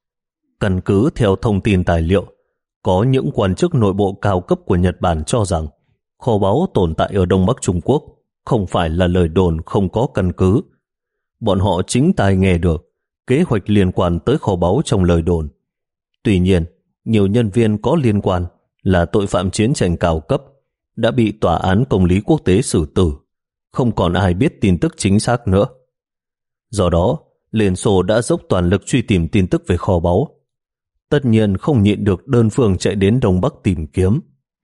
Căn cứ theo thông tin tài liệu, có những quan chức nội bộ cao cấp của Nhật Bản cho rằng kho báu tồn tại ở Đông Bắc Trung Quốc không phải là lời đồn không có căn cứ. Bọn họ chính tai nghe được kế hoạch liên quan tới kho báu trong lời đồn. Tuy nhiên, nhiều nhân viên có liên quan là tội phạm chiến tranh cao cấp đã bị tòa án công lý quốc tế xử tử. Không còn ai biết tin tức chính xác nữa. Do đó, Liên Xô đã dốc toàn lực truy tìm tin tức về kho báu. Tất nhiên không nhịn được đơn phương chạy đến Đông Bắc tìm kiếm.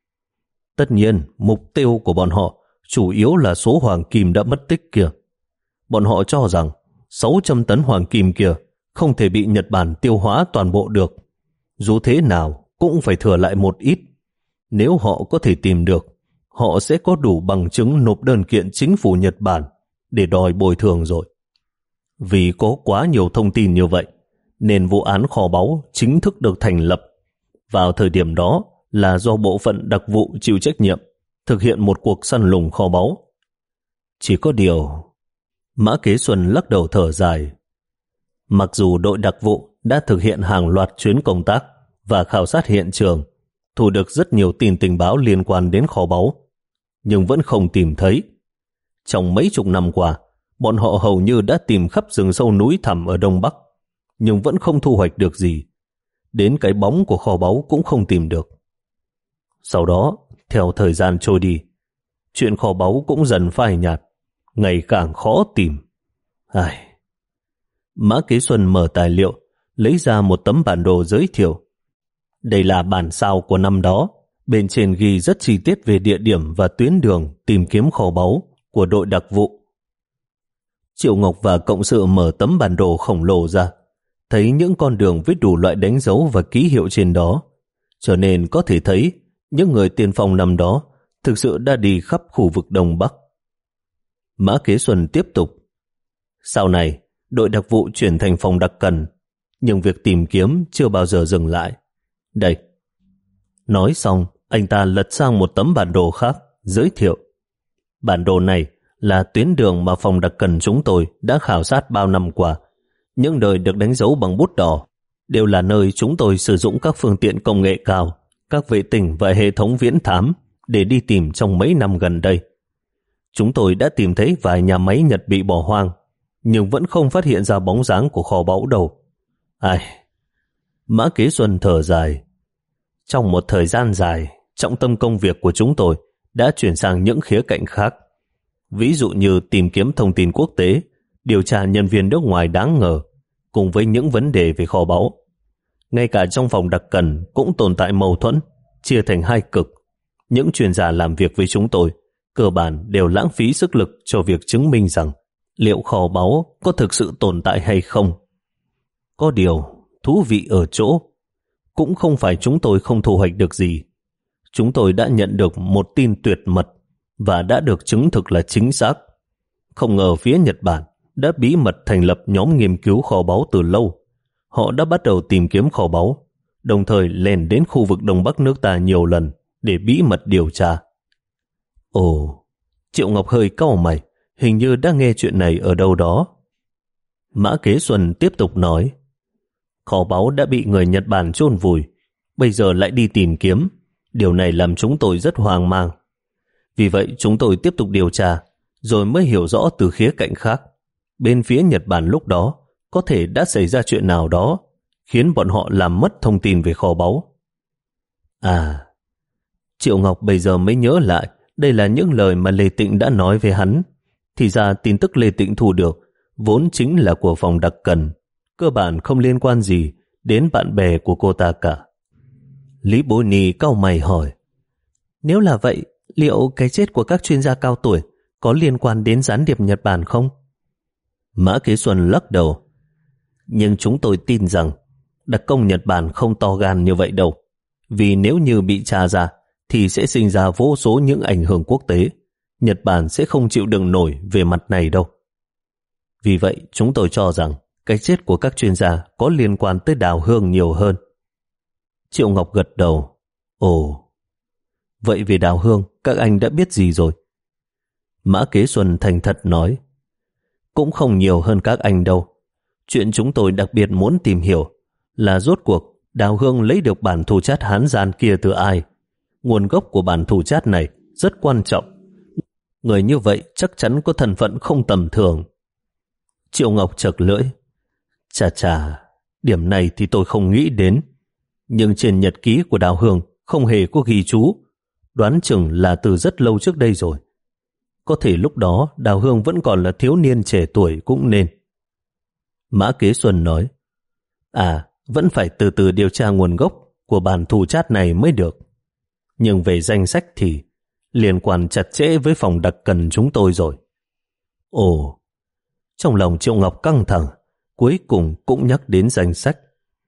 Tất nhiên, mục tiêu của bọn họ chủ yếu là số hoàng kim đã mất tích kia. Bọn họ cho rằng sáu trăm tấn hoàng kim kia không thể bị Nhật Bản tiêu hóa toàn bộ được. Dù thế nào cũng phải thừa lại một ít. Nếu họ có thể tìm được, họ sẽ có đủ bằng chứng nộp đơn kiện chính phủ Nhật Bản để đòi bồi thường rồi. Vì có quá nhiều thông tin như vậy, nên vụ án kho báu chính thức được thành lập. Vào thời điểm đó là do bộ phận đặc vụ chịu trách nhiệm thực hiện một cuộc săn lùng kho báu. Chỉ có điều, Mã Kế Xuân lắc đầu thở dài. Mặc dù đội đặc vụ đã thực hiện hàng loạt chuyến công tác và khảo sát hiện trường, thu được rất nhiều tin tình báo liên quan đến kho báu, nhưng vẫn không tìm thấy. Trong mấy chục năm qua, bọn họ hầu như đã tìm khắp rừng sâu núi thẳm ở Đông Bắc, nhưng vẫn không thu hoạch được gì. Đến cái bóng của kho báu cũng không tìm được. Sau đó, theo thời gian trôi đi, chuyện kho báu cũng dần phai nhạt, ngày càng khó tìm. Ai... Mã Kế Xuân mở tài liệu, lấy ra một tấm bản đồ giới thiệu. Đây là bản sao của năm đó, bên trên ghi rất chi tiết về địa điểm và tuyến đường tìm kiếm kho báu của đội đặc vụ. Triệu Ngọc và cộng sự mở tấm bản đồ khổng lồ ra, thấy những con đường với đủ loại đánh dấu và ký hiệu trên đó, cho nên có thể thấy những người tiên phong năm đó thực sự đã đi khắp khu vực Đông Bắc. Mã Kế Xuân tiếp tục. Sau này, đội đặc vụ chuyển thành phòng đặc cần, nhưng việc tìm kiếm chưa bao giờ dừng lại. Đây. Nói xong, anh ta lật sang một tấm bản đồ khác, giới thiệu. Bản đồ này là tuyến đường mà phòng đặc cần chúng tôi đã khảo sát bao năm qua. Những nơi được đánh dấu bằng bút đỏ đều là nơi chúng tôi sử dụng các phương tiện công nghệ cao, các vệ tinh và hệ thống viễn thám để đi tìm trong mấy năm gần đây. Chúng tôi đã tìm thấy vài nhà máy Nhật bị bỏ hoang, nhưng vẫn không phát hiện ra bóng dáng của kho báu đâu. Ai... Mã Kế Xuân thở dài. Trong một thời gian dài, trọng tâm công việc của chúng tôi đã chuyển sang những khía cạnh khác. Ví dụ như tìm kiếm thông tin quốc tế, điều tra nhân viên nước ngoài đáng ngờ, cùng với những vấn đề về kho báu. Ngay cả trong phòng đặc cần cũng tồn tại mâu thuẫn, chia thành hai cực. Những chuyên gia làm việc với chúng tôi cơ bản đều lãng phí sức lực cho việc chứng minh rằng liệu kho báu có thực sự tồn tại hay không. Có điều thú vị ở chỗ, cũng không phải chúng tôi không thu hoạch được gì. Chúng tôi đã nhận được một tin tuyệt mật và đã được chứng thực là chính xác. Không ngờ phía Nhật Bản đã bí mật thành lập nhóm nghiên cứu kho báu từ lâu. Họ đã bắt đầu tìm kiếm kho báu, đồng thời lèn đến khu vực Đông Bắc nước ta nhiều lần để bí mật điều tra. Ồ, Triệu Ngọc hơi cau mày, hình như đã nghe chuyện này ở đâu đó. Mã Kế Xuân tiếp tục nói, kho báu đã bị người Nhật Bản chôn vùi, bây giờ lại đi tìm kiếm. Điều này làm chúng tôi rất hoang mang. Vì vậy chúng tôi tiếp tục điều tra, rồi mới hiểu rõ từ khía cạnh khác. Bên phía Nhật Bản lúc đó có thể đã xảy ra chuyện nào đó khiến bọn họ làm mất thông tin về kho báu. À, Triệu Ngọc bây giờ mới nhớ lại đây là những lời mà Lê Tịnh đã nói với hắn. Thì ra tin tức Lê Tịnh thu được vốn chính là của phòng đặc cần, cơ bản không liên quan gì đến bạn bè của cô ta cả. Lý Bối Ni cau mày hỏi, nếu là vậy, liệu cái chết của các chuyên gia cao tuổi có liên quan đến gián điệp Nhật Bản không? Mã Kế Xuân lắc đầu. Nhưng chúng tôi tin rằng đặc công Nhật Bản không to gan như vậy đâu. Vì nếu như bị tra ra thì sẽ sinh ra vô số những ảnh hưởng quốc tế. Nhật Bản sẽ không chịu đựng nổi về mặt này đâu. Vì vậy chúng tôi cho rằng cái chết của các chuyên gia có liên quan tới Đào Hương nhiều hơn. Triệu Ngọc gật đầu. Ồ, vậy về Đào Hương các anh đã biết gì rồi? Mã Kế Xuân thành thật nói, cũng không nhiều hơn các anh đâu. Chuyện chúng tôi đặc biệt muốn tìm hiểu là rốt cuộc Đào Hương lấy được bản thù chát Hán gian kia từ ai. Nguồn gốc của bản thù chát này rất quan trọng. Người như vậy chắc chắn có thân phận không tầm thường. Triệu Ngọc chật lưỡi. Chà chà, điểm này thì tôi không nghĩ đến. Nhưng trên nhật ký của Đào Hương không hề có ghi chú, đoán chừng là từ rất lâu trước đây rồi. Có thể lúc đó Đào Hương vẫn còn là thiếu niên trẻ tuổi cũng nên. Mã Kế Xuân nói, à, vẫn phải từ từ điều tra nguồn gốc của bản thù chát này mới được. Nhưng về danh sách thì liên quan chặt chẽ với phòng đặc cần chúng tôi rồi. Ồ, trong lòng Triệu Ngọc căng thẳng, cuối cùng cũng nhắc đến danh sách.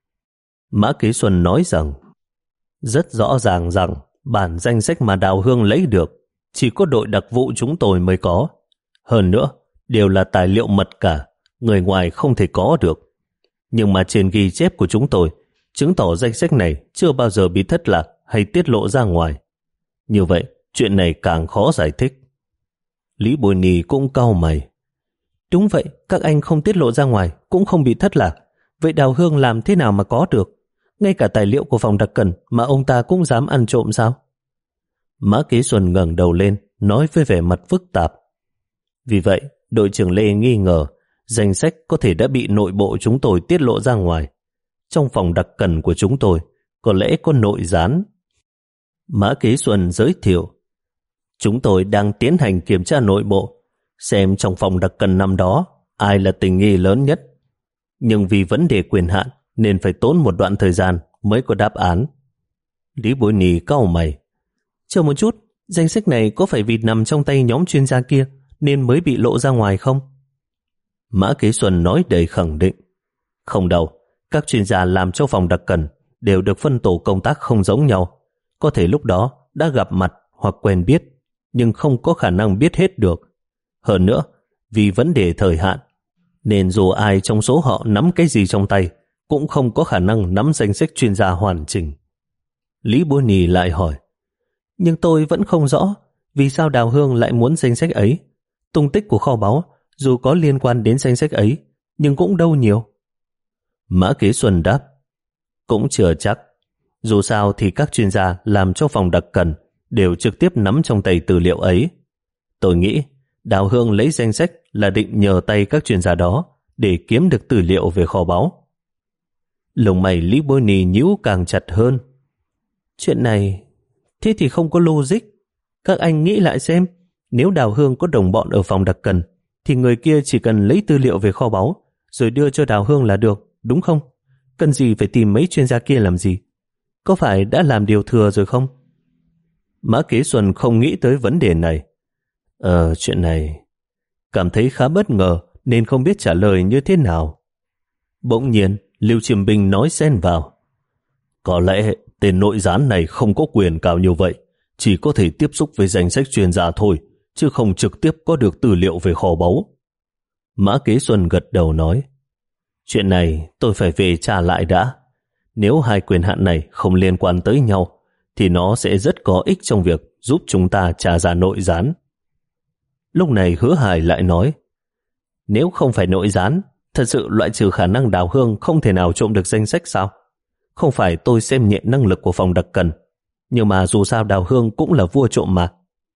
Mã Kế Xuân nói rằng, rất rõ ràng rằng bản danh sách mà Đào Hương lấy được chỉ có đội đặc vụ chúng tôi mới có. Hơn nữa, đều là tài liệu mật cả, người ngoài không thể có được. Nhưng mà trên ghi chép của chúng tôi chứng tỏ danh sách này chưa bao giờ bị thất lạc hay tiết lộ ra ngoài. Như vậy, chuyện này càng khó giải thích. Lý Bồi Nì cũng cau mày. Đúng vậy, các anh không tiết lộ ra ngoài, cũng không bị thất lạc. Vậy Đào Hương làm thế nào mà có được? Ngay cả tài liệu của phòng đặc cần mà ông ta cũng dám ăn trộm sao? Mã Kế Xuân ngẩng đầu lên, nói với vẻ mặt phức tạp. Vì vậy, đội trưởng Lê nghi ngờ danh sách có thể đã bị nội bộ chúng tôi tiết lộ ra ngoài. Trong phòng đặc cần của chúng tôi có lẽ có nội gián. Mã Kế Xuân giới thiệu, chúng tôi đang tiến hành kiểm tra nội bộ, xem trong phòng đặc cần năm đó ai là tình nghi lớn nhất. Nhưng vì vấn đề quyền hạn nên phải tốn một đoạn thời gian mới có đáp án. Lý Bối Nì cau mày. Chờ một chút, danh sách này có phải vì nằm trong tay nhóm chuyên gia kia nên mới bị lộ ra ngoài không? Mã Kế Xuân nói đầy khẳng định. Không đâu, các chuyên gia làm cho phòng đặc cần đều được phân tổ công tác không giống nhau. Có thể lúc đó đã gặp mặt hoặc quen biết, nhưng không có khả năng biết hết được. Hơn nữa, vì vấn đề thời hạn, nên dù ai trong số họ nắm cái gì trong tay, cũng không có khả năng nắm danh sách chuyên gia hoàn chỉnh. Lý Bố Nì lại hỏi, nhưng tôi vẫn không rõ vì sao Đào Hương lại muốn danh sách ấy. Tung tích của kho báu dù có liên quan đến danh sách ấy, nhưng cũng đâu nhiều. Mã Kế Xuân đáp, cũng chưa chắc. Dù sao thì các chuyên gia làm cho phòng đặc cần đều trực tiếp nắm trong tay tư liệu ấy. Tôi nghĩ Đào Hương lấy danh sách là định nhờ tay các chuyên gia đó để kiếm được tư liệu về kho báu. Lông mày Lý Bố Nì nhíu càng chặt hơn. Chuyện này, thế thì không có logic. Các anh nghĩ lại xem, nếu Đào Hương có đồng bọn ở phòng đặc cần, thì người kia chỉ cần lấy tư liệu về kho báu, rồi đưa cho Đào Hương là được, đúng không? Cần gì phải tìm mấy chuyên gia kia làm gì? Có phải đã làm điều thừa rồi không? Mã Kế Xuân không nghĩ tới vấn đề này. Ờ, chuyện này cảm thấy khá bất ngờ nên không biết trả lời như thế nào. Bỗng nhiên, Lưu Chiêm Binh nói xen vào. Có lẽ tên nội gián này không có quyền cao như vậy, chỉ có thể tiếp xúc với danh sách chuyên gia thôi, chứ không trực tiếp có được tư liệu về kho báu. Mã Kế Xuân gật đầu nói, chuyện này tôi phải về tra lại đã. Nếu hai quyền hạn này không liên quan tới nhau, thì nó sẽ rất có ích trong việc giúp chúng ta tra ra nội gián. Lúc này Hứa Hải lại nói, nếu không phải nội gián, thật sự loại trừ khả năng Đào Hương không thể nào trộm được danh sách sao? Không phải tôi xem nhẹ năng lực của phòng đặc cần, nhưng mà dù sao Đào Hương cũng là vua trộm mà.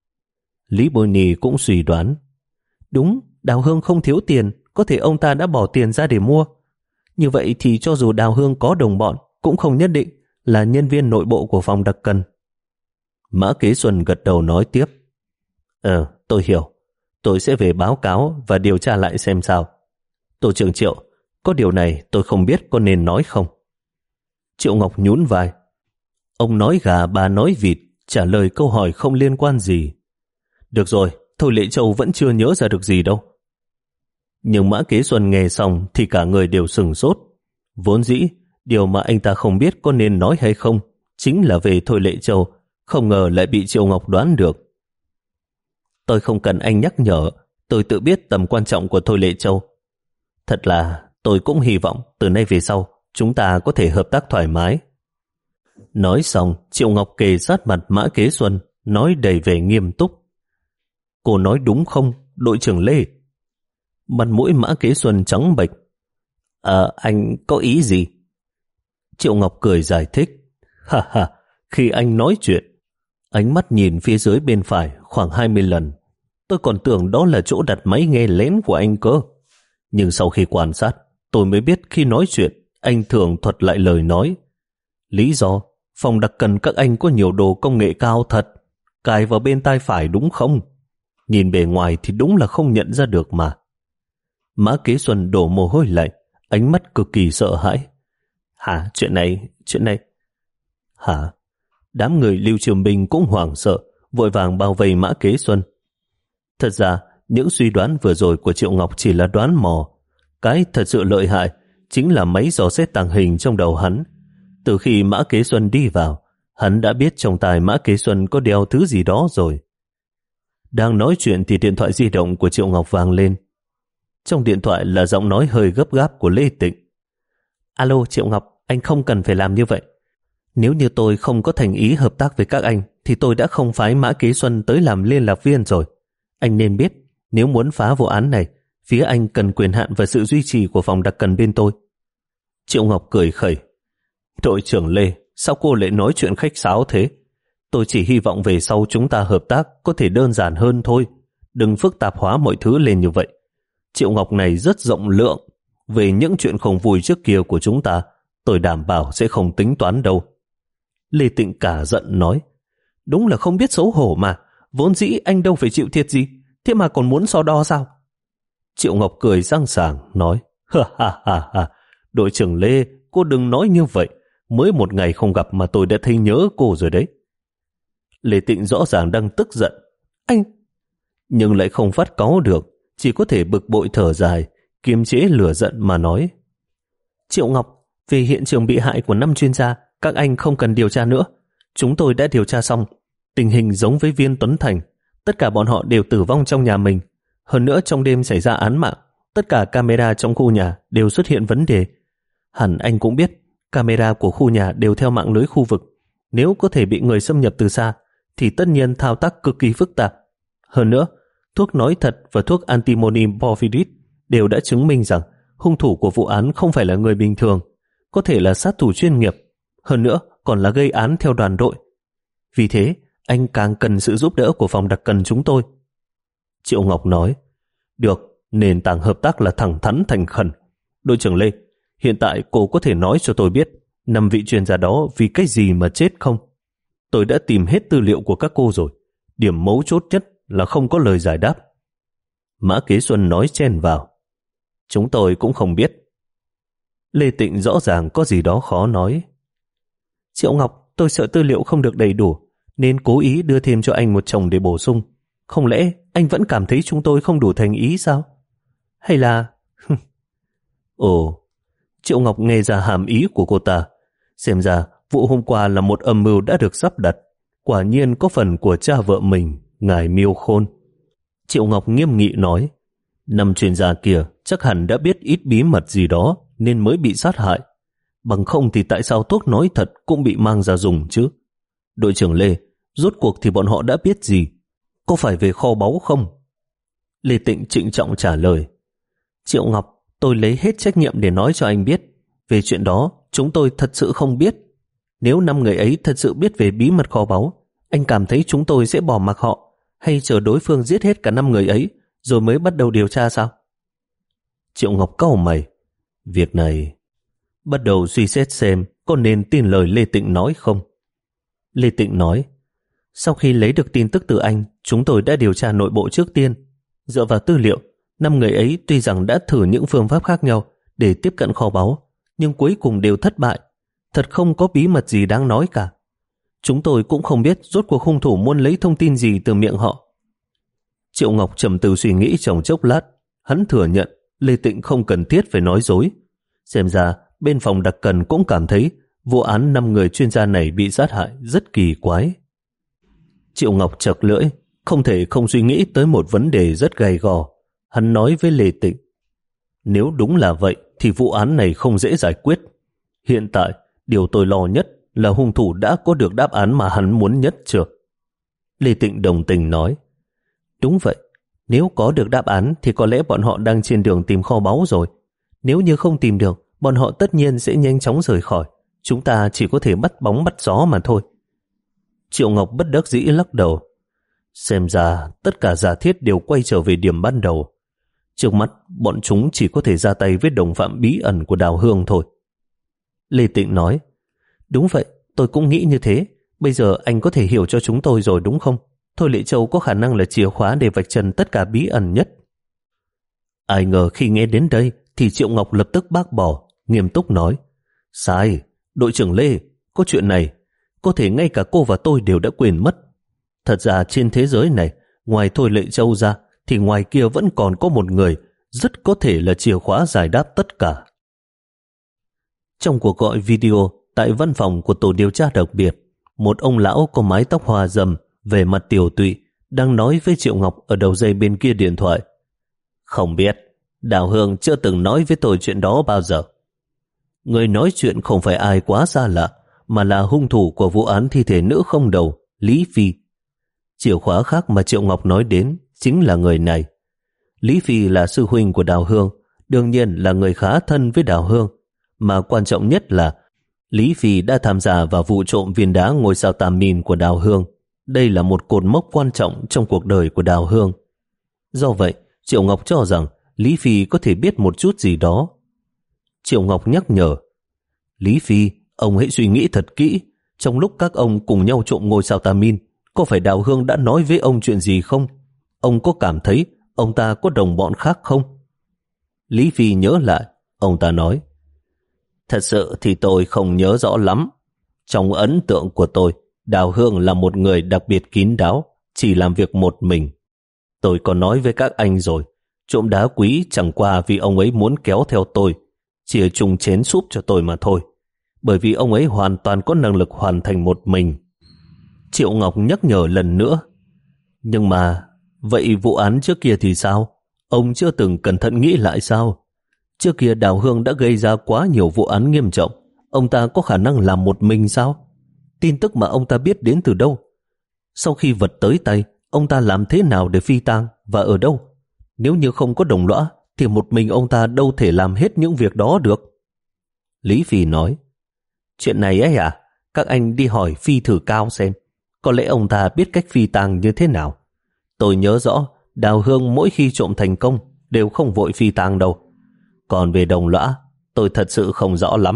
Lý Bôi Nì cũng suy đoán, đúng, Đào Hương không thiếu tiền, có thể ông ta đã bỏ tiền ra để mua. Như vậy thì cho dù Đào Hương có đồng bọn, cũng không nhất định là nhân viên nội bộ của phòng đặc cần. Mã Kế Xuân gật đầu nói tiếp, Ờ, tôi hiểu. Tôi sẽ về báo cáo và điều tra lại xem sao. Tổ trưởng Triệu, có điều này tôi không biết có nên nói không? Triệu Ngọc nhún vai. Ông nói gà, bà nói vịt, trả lời câu hỏi không liên quan gì. Được rồi, Thôi Lệ Châu vẫn chưa nhớ ra được gì đâu. Nhưng Mã Kế Xuân nghe xong thì cả người đều sửng sốt. Vốn dĩ, điều mà anh ta không biết có nên nói hay không chính là về Thôi Lệ Châu, không ngờ lại bị Triệu Ngọc đoán được. Tôi không cần anh nhắc nhở, tôi tự biết tầm quan trọng của Thôi Lệ Châu. Thật là tôi cũng hy vọng từ nay về sau chúng ta có thể hợp tác thoải mái. Nói xong, Triệu Ngọc kề sát mặt Mã Kế Xuân, nói đầy vẻ nghiêm túc. Cô nói đúng không, đội trưởng Lê? Mặt mũi Mã Kế Xuân trắng bệch. À, anh có ý gì? Triệu Ngọc cười giải thích. Ha ha, khi anh nói chuyện, ánh mắt nhìn phía dưới bên phải khoảng hai mươi lần. Tôi còn tưởng đó là chỗ đặt máy nghe lén của anh cơ. Nhưng sau khi quan sát, tôi mới biết khi nói chuyện, anh thường thuật lại lời nói. Lý do, phòng đặc cần các anh có nhiều đồ công nghệ cao thật, cài vào bên tai phải đúng không? Nhìn bề ngoài thì đúng là không nhận ra được mà. Mã Kế Xuân đổ mồ hôi lạnh, ánh mắt cực kỳ sợ hãi. Hả, chuyện này, chuyện này... Hả? Đám người Lưu Trường Bình cũng hoảng sợ, vội vàng bao vây Mã Kế Xuân. Thật ra, những suy đoán vừa rồi của Triệu Ngọc chỉ là đoán mò. Cái thật sự lợi hại chính là máy dò xét tàng hình trong đầu hắn. Từ khi Mã Kế Xuân đi vào, hắn đã biết trong tai Mã Kế Xuân có đeo thứ gì đó rồi. Đang nói chuyện thì điện thoại di động của Triệu Ngọc vang lên. Trong điện thoại là giọng nói hơi gấp gáp của Lê Tịnh. Alo Triệu Ngọc, anh không cần phải làm như vậy. Nếu như tôi không có thành ý hợp tác với các anh thì tôi đã không phái Mã Kế Xuân tới làm liên lạc viên rồi. Anh nên biết, nếu muốn phá vụ án này, phía anh cần quyền hạn và sự duy trì của phòng đặc cần bên tôi. Triệu Ngọc cười khẩy. Đội trưởng Lê, sao cô lại nói chuyện khách sáo thế? Tôi chỉ hy vọng về sau chúng ta hợp tác có thể đơn giản hơn thôi. Đừng phức tạp hóa mọi thứ lên như vậy. Triệu Ngọc này rất rộng lượng. Về những chuyện không vui trước kia của chúng ta, tôi đảm bảo sẽ không tính toán đâu. Lê Tịnh cả giận nói. Đúng là không biết xấu hổ mà. Vốn dĩ anh đâu phải chịu thiệt gì, thế mà còn muốn so đo sao? Triệu Ngọc cười răng sàng nói. Ha ha ha ha, đội trưởng Lê, cô đừng nói như vậy. Mới một ngày không gặp mà tôi đã thấy nhớ cô rồi đấy. Lê Tịnh rõ ràng đang tức giận. Anh... Nhưng lại không phát cáu được, chỉ có thể bực bội thở dài, kiềm chế lửa giận mà nói: Triệu Ngọc, về hiện trường bị hại của năm chuyên gia, các anh không cần điều tra nữa. Chúng tôi đã điều tra xong. Tình hình giống với Viên Tuấn Thành. Tất cả bọn họ đều tử vong trong nhà mình. Hơn nữa trong đêm xảy ra án mạng, tất cả camera trong khu nhà đều xuất hiện vấn đề. Hẳn anh cũng biết, camera của khu nhà đều theo mạng lưới khu vực. Nếu có thể bị người xâm nhập từ xa, thì tất nhiên thao tác cực kỳ phức tạp. Hơn nữa, thuốc nói thật và thuốc antimony porphyrid đều đã chứng minh rằng hung thủ của vụ án không phải là người bình thường, có thể là sát thủ chuyên nghiệp, hơn nữa còn là gây án theo đoàn đội. Vì thế, anh càng cần sự giúp đỡ của phòng đặc cần chúng tôi. Triệu Ngọc nói: Được, nền tảng hợp tác là thẳng thắn thành khẩn. Đội trưởng Lê, hiện tại cô có thể nói cho tôi biết năm vị chuyên gia đó vì cái gì mà chết không? Tôi đã tìm hết tư liệu của các cô rồi. Điểm mấu chốt nhất là không có lời giải đáp. Mã Kế Xuân nói chen vào: Chúng tôi cũng không biết. Lê Tịnh rõ ràng có gì đó khó nói. Triệu Ngọc, tôi sợ tư liệu không được đầy đủ, nên cố ý đưa thêm cho anh một chồng để bổ sung. Không lẽ anh vẫn cảm thấy chúng tôi không đủ thành ý sao? Hay là... Ồ, Triệu Ngọc nghe ra hàm ý của cô ta. Xem ra vụ hôm qua là một âm mưu đã được sắp đặt. Quả nhiên có phần của cha vợ mình, ngài Miêu Khôn. Triệu Ngọc nghiêm nghị nói: Năm chuyên gia kia chắc hẳn đã biết ít bí mật gì đó nên mới bị sát hại. Bằng không thì tại sao thuốc nói thật cũng bị mang ra dùng chứ? Đội trưởng Lê, rốt cuộc thì bọn họ đã biết gì? Có phải về kho báu không? Lê Tịnh trịnh trọng trả lời: Triệu Ngọc, tôi lấy hết trách nhiệm để nói cho anh biết. Về chuyện đó, chúng tôi thật sự không biết. Nếu năm người ấy thật sự biết về bí mật kho báu, anh cảm thấy chúng tôi sẽ bỏ mặc họ, hay chờ đối phương giết hết cả năm người ấy rồi mới bắt đầu điều tra sao? Triệu Ngọc cau mày. Việc này... Bắt đầu suy xét xem có nên tin lời Lê Tịnh nói không. Lê Tịnh nói: Sau khi lấy được tin tức từ anh, chúng tôi đã điều tra nội bộ trước tiên. Dựa vào tư liệu, năm người ấy tuy rằng đã thử những phương pháp khác nhau để tiếp cận kho báu, nhưng cuối cùng đều thất bại. Thật không có bí mật gì đáng nói cả. Chúng tôi cũng không biết rốt cuộc hung thủ muốn lấy thông tin gì từ miệng họ. Triệu Ngọc trầm tư suy nghĩ trong chốc lát. Hắn thừa nhận Lê Tịnh không cần thiết phải nói dối. Xem ra bên phòng đặc cần cũng cảm thấy vụ án năm người chuyên gia này bị sát hại rất kỳ quái. Triệu Ngọc chật lưỡi, không thể không suy nghĩ tới một vấn đề rất gay gò. Hắn nói với Lê Tịnh: Nếu đúng là vậy thì vụ án này không dễ giải quyết. Hiện tại, điều tôi lo nhất là hung thủ đã có được đáp án mà hắn muốn nhất chưa? Lê Tịnh đồng tình nói: Đúng vậy, nếu có được đáp án thì có lẽ bọn họ đang trên đường tìm kho báu rồi. Nếu như không tìm được, bọn họ tất nhiên sẽ nhanh chóng rời khỏi. Chúng ta chỉ có thể bắt bóng bắt gió mà thôi. Triệu Ngọc bất đắc dĩ lắc đầu. Xem ra tất cả giả thiết đều quay trở về điểm ban đầu. Trước mắt, bọn chúng chỉ có thể ra tay với đồng phạm bí ẩn của Đào Hương thôi. Lê Tịnh nói: Đúng vậy, tôi cũng nghĩ như thế. Bây giờ anh có thể hiểu cho chúng tôi rồi đúng không? Thôi Lệ Châu có khả năng là chìa khóa để vạch trần tất cả bí ẩn nhất. Ai ngờ khi nghe đến đây thì Triệu Ngọc lập tức bác bỏ, nghiêm túc nói: Sai, đội trưởng Lê, có chuyện này, có thể ngay cả cô và tôi đều đã quên mất. Thật ra trên thế giới này, ngoài Thôi Lệ Châu ra, thì ngoài kia vẫn còn có một người rất có thể là chìa khóa giải đáp tất cả. Trong cuộc gọi video tại văn phòng của tổ điều tra đặc biệt, một ông lão có mái tóc hoa râm, về mặt tiều tụy, đang nói với Triệu Ngọc ở đầu dây bên kia điện thoại: Không biết, Đào Hương chưa từng nói với tôi chuyện đó bao giờ. Người nói chuyện không phải ai quá xa lạ, mà là hung thủ của vụ án thi thể nữ không đầu, Lý Phi. Chìa khóa khác mà Triệu Ngọc nói đến chính là người này. Lý Phi là sư huynh của Đào Hương, đương nhiên là người khá thân với Đào Hương, mà quan trọng nhất là Lý Phi đã tham gia vào vụ trộm viên đá ngôi sao Tam Min của Đào Hương. Đây là một cột mốc quan trọng trong cuộc đời của Đào Hương. Do vậy, Triệu Ngọc cho rằng Lý Phi có thể biết một chút gì đó. Triệu Ngọc nhắc nhở: Lý Phi, ông hãy suy nghĩ thật kỹ. Trong lúc các ông cùng nhau trộm ngôi sao Tam Min, có phải Đào Hương đã nói với ông chuyện gì không? Ông có cảm thấy ông ta có đồng bọn khác không? Lý Phi nhớ lại, ông ta nói: Thật sự thì tôi không nhớ rõ lắm. Trong ấn tượng của tôi, Đào Hương là một người đặc biệt kín đáo, chỉ làm việc một mình. Tôi có nói với các anh rồi, Trộm đá quý chẳng qua vì ông ấy muốn kéo theo tôi, chia chung chén súp cho tôi mà thôi, bởi vì ông ấy hoàn toàn có năng lực hoàn thành một mình. Triệu Ngọc nhắc nhở lần nữa. Nhưng mà, vậy vụ án trước kia thì sao? Ông chưa từng cẩn thận nghĩ lại sao? Trước kia Đào Hương đã gây ra quá nhiều vụ án nghiêm trọng, ông ta có khả năng làm một mình sao? Tin tức mà ông ta biết đến từ đâu? Sau khi vật tới tay, ông ta làm thế nào để phi tang và ở đâu? Nếu như không có đồng lõa, thì một mình ông ta đâu thể làm hết những việc đó được. Lý Phi nói, chuyện này ấy à, các anh đi hỏi Phi Thử Cao xem, có lẽ ông ta biết cách phi tang như thế nào. Tôi nhớ rõ, Đào Hương mỗi khi trộm thành công đều không vội phi tang đâu. Còn về đồng lõa, tôi thật sự không rõ lắm.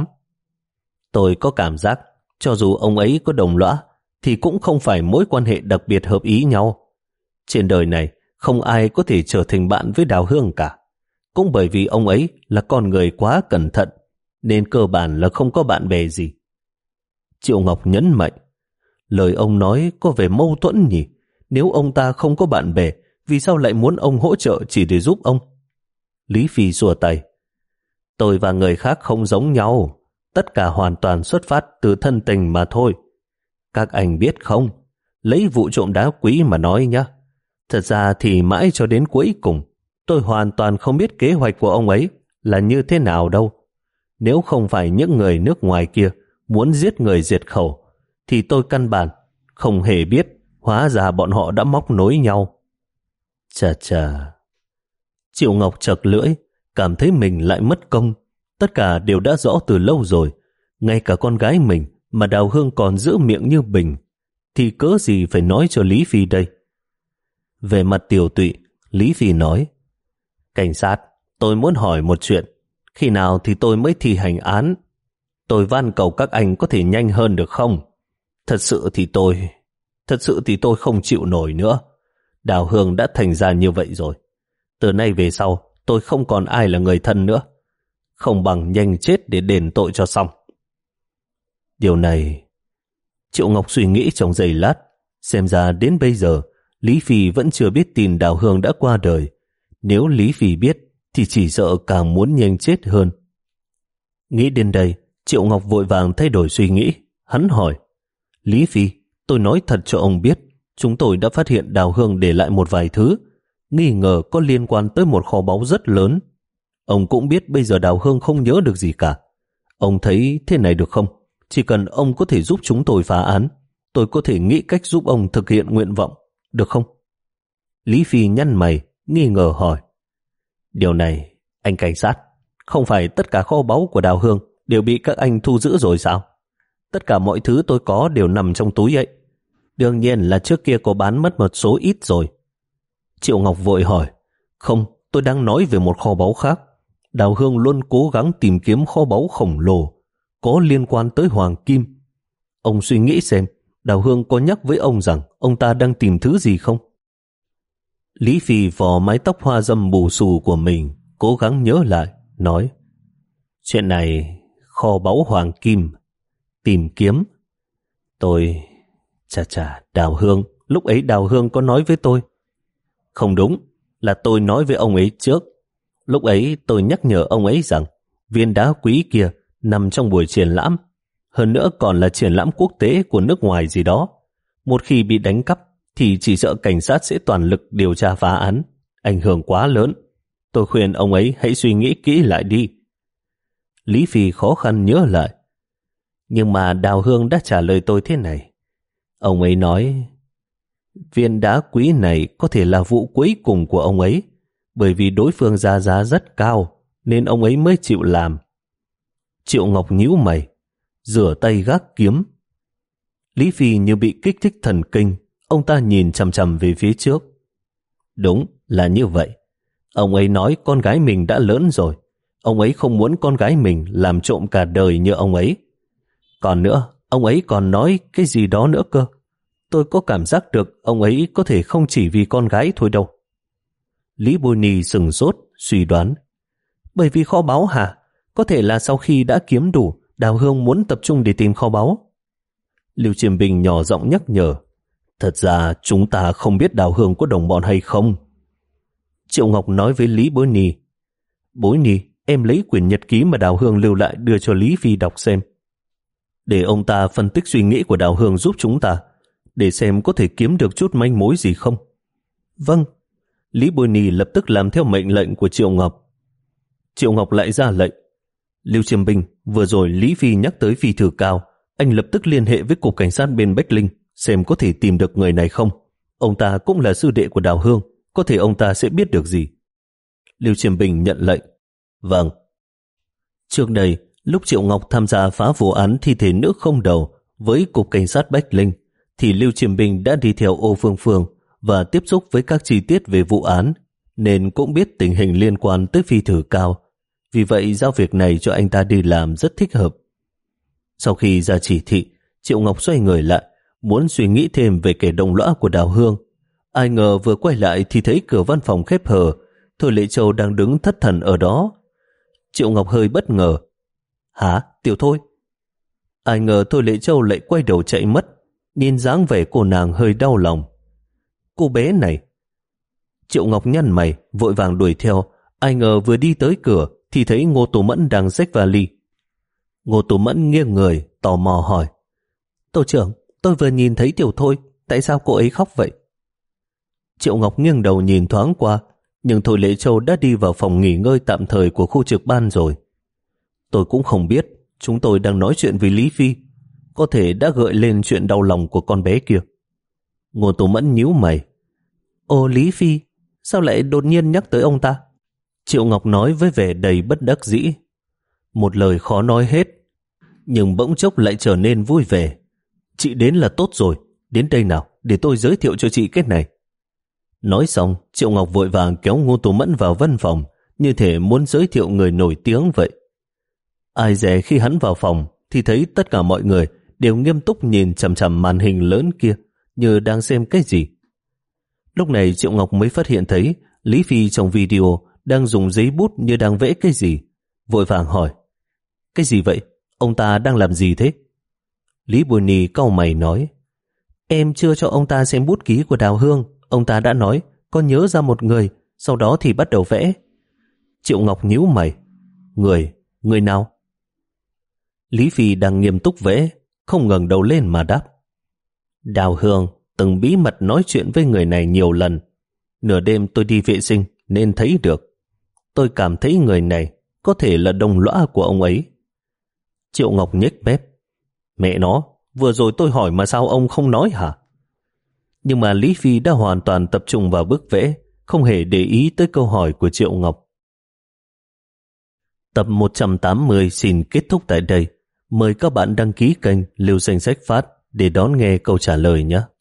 Tôi có cảm giác, cho dù ông ấy có đồng lõa, thì cũng không phải mối quan hệ đặc biệt hợp ý nhau. Trên đời này, không ai có thể trở thành bạn với Đào Hương cả. Cũng bởi vì ông ấy là con người quá cẩn thận, nên cơ bản là không có bạn bè gì. Triệu Ngọc nhấn mạnh, lời ông nói có vẻ mâu thuẫn nhỉ? Nếu ông ta không có bạn bè, vì sao lại muốn ông hỗ trợ chỉ để giúp ông? Lý Phi xua tay, tôi và người khác không giống nhau, tất cả hoàn toàn xuất phát từ thân tình mà thôi. Các anh biết không, lấy vụ trộm đá quý mà nói nhá, thật ra thì mãi cho đến cuối cùng, tôi hoàn toàn không biết kế hoạch của ông ấy là như thế nào đâu. Nếu không phải những người nước ngoài kia muốn giết người diệt khẩu, thì tôi căn bản không hề biết hóa ra bọn họ đã móc nối nhau. Chà chà. Triệu Ngọc chật lưỡi, cảm thấy mình lại mất công. Tất cả đều đã rõ từ lâu rồi. Ngay cả con gái mình mà Đào Hương còn giữ miệng như bình, thì cớ gì phải nói cho Lý Phi đây? Về mặt tiều tụy, Lý Phi nói, cảnh sát, tôi muốn hỏi một chuyện. Khi nào thì tôi mới thi hành án? Tôi van cầu các anh có thể nhanh hơn được không? Thật sự thì tôi... Thật sự thì tôi không chịu nổi nữa. Đào Hương đã thành ra như vậy rồi. Từ nay về sau, tôi không còn ai là người thân nữa. Không bằng nhanh chết để đền tội cho xong. Điều này... Triệu Ngọc suy nghĩ trong giây lát. Xem ra đến bây giờ, Lý Phi vẫn chưa biết tin Đào Hương đã qua đời. Nếu Lý Phi biết, thì chỉ sợ càng muốn nhanh chết hơn. Nghĩ đến đây, Triệu Ngọc vội vàng thay đổi suy nghĩ. Hắn hỏi, Lý Phi, tôi nói thật cho ông biết, chúng tôi đã phát hiện Đào Hương để lại một vài thứ, nghi ngờ có liên quan tới một kho báu rất lớn. Ông cũng biết bây giờ Đào Hương không nhớ được gì cả. Ông thấy thế này được không? Chỉ cần ông có thể giúp chúng tôi phá án, tôi có thể nghĩ cách giúp ông thực hiện nguyện vọng, được không? Lý Phi nhăn mày, nghi ngờ hỏi, điều này, anh cảnh sát, không phải tất cả kho báu của Đào Hương đều bị các anh thu giữ rồi sao? Tất cả mọi thứ tôi có đều nằm trong túi ấy. Đương nhiên là trước kia có bán mất một số ít rồi. Triệu Ngọc vội hỏi, không, tôi đang nói về một kho báu khác. Đào Hương luôn cố gắng tìm kiếm kho báu khổng lồ, có liên quan tới hoàng kim. Ông suy nghĩ xem, Đào Hương có nhắc với ông rằng ông ta đang tìm thứ gì không? Lý Phi vò mái tóc hoa râm bù xù của mình, cố gắng nhớ lại, nói, chuyện này, kho báu hoàng kim, tìm kiếm. Tôi, chà chà, Đào Hương, lúc ấy Đào Hương có nói với tôi. Không đúng, là tôi nói với ông ấy trước. Lúc ấy tôi nhắc nhở ông ấy rằng viên đá quý kia nằm trong buổi triển lãm, hơn nữa còn là triển lãm quốc tế của nước ngoài gì đó. Một khi bị đánh cắp thì chỉ sợ cảnh sát sẽ toàn lực điều tra phá án, ảnh hưởng quá lớn. Tôi khuyên ông ấy hãy suy nghĩ kỹ lại đi. Lý Phi khó khăn nhớ lại. Nhưng mà Đào Hương đã trả lời tôi thế này. Ông ấy nói, viên đá quý này có thể là vụ cuối cùng của ông ấy, bởi vì đối phương ra giá rất cao, nên ông ấy mới chịu làm. Triệu Ngọc nhíu mày, rửa tay gác kiếm. Lý Phi như bị kích thích thần kinh, ông ta nhìn chằm chằm về phía trước. Đúng là như vậy. Ông ấy nói con gái mình đã lớn rồi. Ông ấy không muốn con gái mình làm trộm cả đời như ông ấy. Còn nữa, ông ấy còn nói cái gì đó nữa cơ. Tôi có cảm giác được ông ấy có thể không chỉ vì con gái thôi đâu. Lý Bôi Ni sừng sốt, suy đoán. Bởi vì kho báu hả? Có thể là sau khi đã kiếm đủ, Đào Hương muốn tập trung để tìm kho báu. Lưu Chiêm Bình nhỏ giọng nhắc nhở. Thật ra chúng ta không biết Đào Hương có đồng bọn hay không. Triệu Ngọc nói với Lý Bối Ni, Bối Ni, em lấy quyển nhật ký mà Đào Hương lưu lại đưa cho Lý Phi đọc xem. Để ông ta phân tích suy nghĩ của Đào Hương giúp chúng ta, để xem có thể kiếm được chút manh mối gì không. Vâng. Lý Bối Ni lập tức làm theo mệnh lệnh của Triệu Ngọc. Triệu Ngọc lại ra lệnh, Lưu Chiêm Binh, vừa rồi Lý Phi nhắc tới Phi Thử Cao, anh lập tức liên hệ với cục cảnh sát bên Bách Linh xem có thể tìm được người này không. Ông ta cũng là sư đệ của Đào Hương, có thể ông ta sẽ biết được gì. Lưu Chiêm Binh nhận lệnh. Vâng. Trước đây, lúc Triệu Ngọc tham gia phá vụ án thi thể nữ không đầu với cục cảnh sát Bách Linh, thì Lưu Chiêm Binh đã đi theo Ô Phương Phương và tiếp xúc với các chi tiết về vụ án, nên cũng biết tình hình liên quan tới Phi Thử Cao. Vì vậy giao việc này cho anh ta đi làm rất thích hợp. Sau khi ra chỉ thị, Triệu Ngọc xoay người lại, muốn suy nghĩ thêm về kẻ đồng lõa của Đào Hương. Ai ngờ vừa quay lại thì thấy cửa văn phòng khép hờ, Thôi Lệ Châu đang đứng thất thần ở đó. Triệu Ngọc hơi bất ngờ. Hả, Tiểu Thôi? Ai ngờ Thôi Lệ Châu lại quay đầu chạy mất, nhìn dáng vẻ cô nàng hơi đau lòng. Cô bé này. Triệu Ngọc nhăn mày, vội vàng đuổi theo. Ai ngờ vừa đi tới cửa thì thấy Ngô Tú Mẫn đang xách vali. Ngô Tú Mẫn nghiêng người, tò mò hỏi, Tổ trưởng, tôi vừa nhìn thấy Tiểu Thôi, tại sao cô ấy khóc vậy? Triệu Ngọc nghiêng đầu nhìn thoáng qua, nhưng Thôi Lệ Châu đã đi vào phòng nghỉ ngơi tạm thời của khu trực ban rồi. Tôi cũng không biết, chúng tôi đang nói chuyện với Lý Phi, có thể đã gợi lên chuyện đau lòng của con bé kia. Ngô Tú Mẫn nhíu mày. Ồ, Lý Phi, sao lại đột nhiên nhắc tới ông ta? Triệu Ngọc nói với vẻ đầy bất đắc dĩ. Một lời khó nói hết, nhưng bỗng chốc lại trở nên vui vẻ. Chị đến là tốt rồi, đến đây nào, để tôi giới thiệu cho chị cái này. Nói xong, Triệu Ngọc vội vàng kéo Ngô Tú Mẫn vào văn phòng, như thể muốn giới thiệu người nổi tiếng vậy. Ai dè khi hắn vào phòng, thì thấy tất cả mọi người đều nghiêm túc nhìn chằm chằm màn hình lớn kia, như đang xem cái gì. Lúc này Triệu Ngọc mới phát hiện thấy Lý Phi trong video đang dùng giấy bút như đang vẽ cái gì. Vội vàng hỏi, cái gì vậy? Ông ta đang làm gì thế? Lý Bùi Nì cau mày nói, em chưa cho ông ta xem bút ký của Đào Hương. Ông ta đã nói có nhớ ra một người, sau đó thì bắt đầu vẽ. Triệu Ngọc nhíu mày, người, người nào? Lý Phi đang nghiêm túc vẽ, không ngẩng đầu lên mà đáp, Đào Hương từng bí mật nói chuyện với người này nhiều lần. Nửa đêm tôi đi vệ sinh nên thấy được. Tôi cảm thấy người này có thể là đồng lõa của ông ấy. Triệu Ngọc nhếch mép, mẹ nó, vừa rồi tôi hỏi mà sao ông không nói hả? Nhưng mà Lý Phi đã hoàn toàn tập trung vào bức vẽ, không hề để ý tới câu hỏi của Triệu Ngọc. Tập một trăm tám mươi xin kết thúc tại đây. Mời các bạn đăng ký kênh Lưu Danh Sách Phát để đón nghe câu trả lời nhé.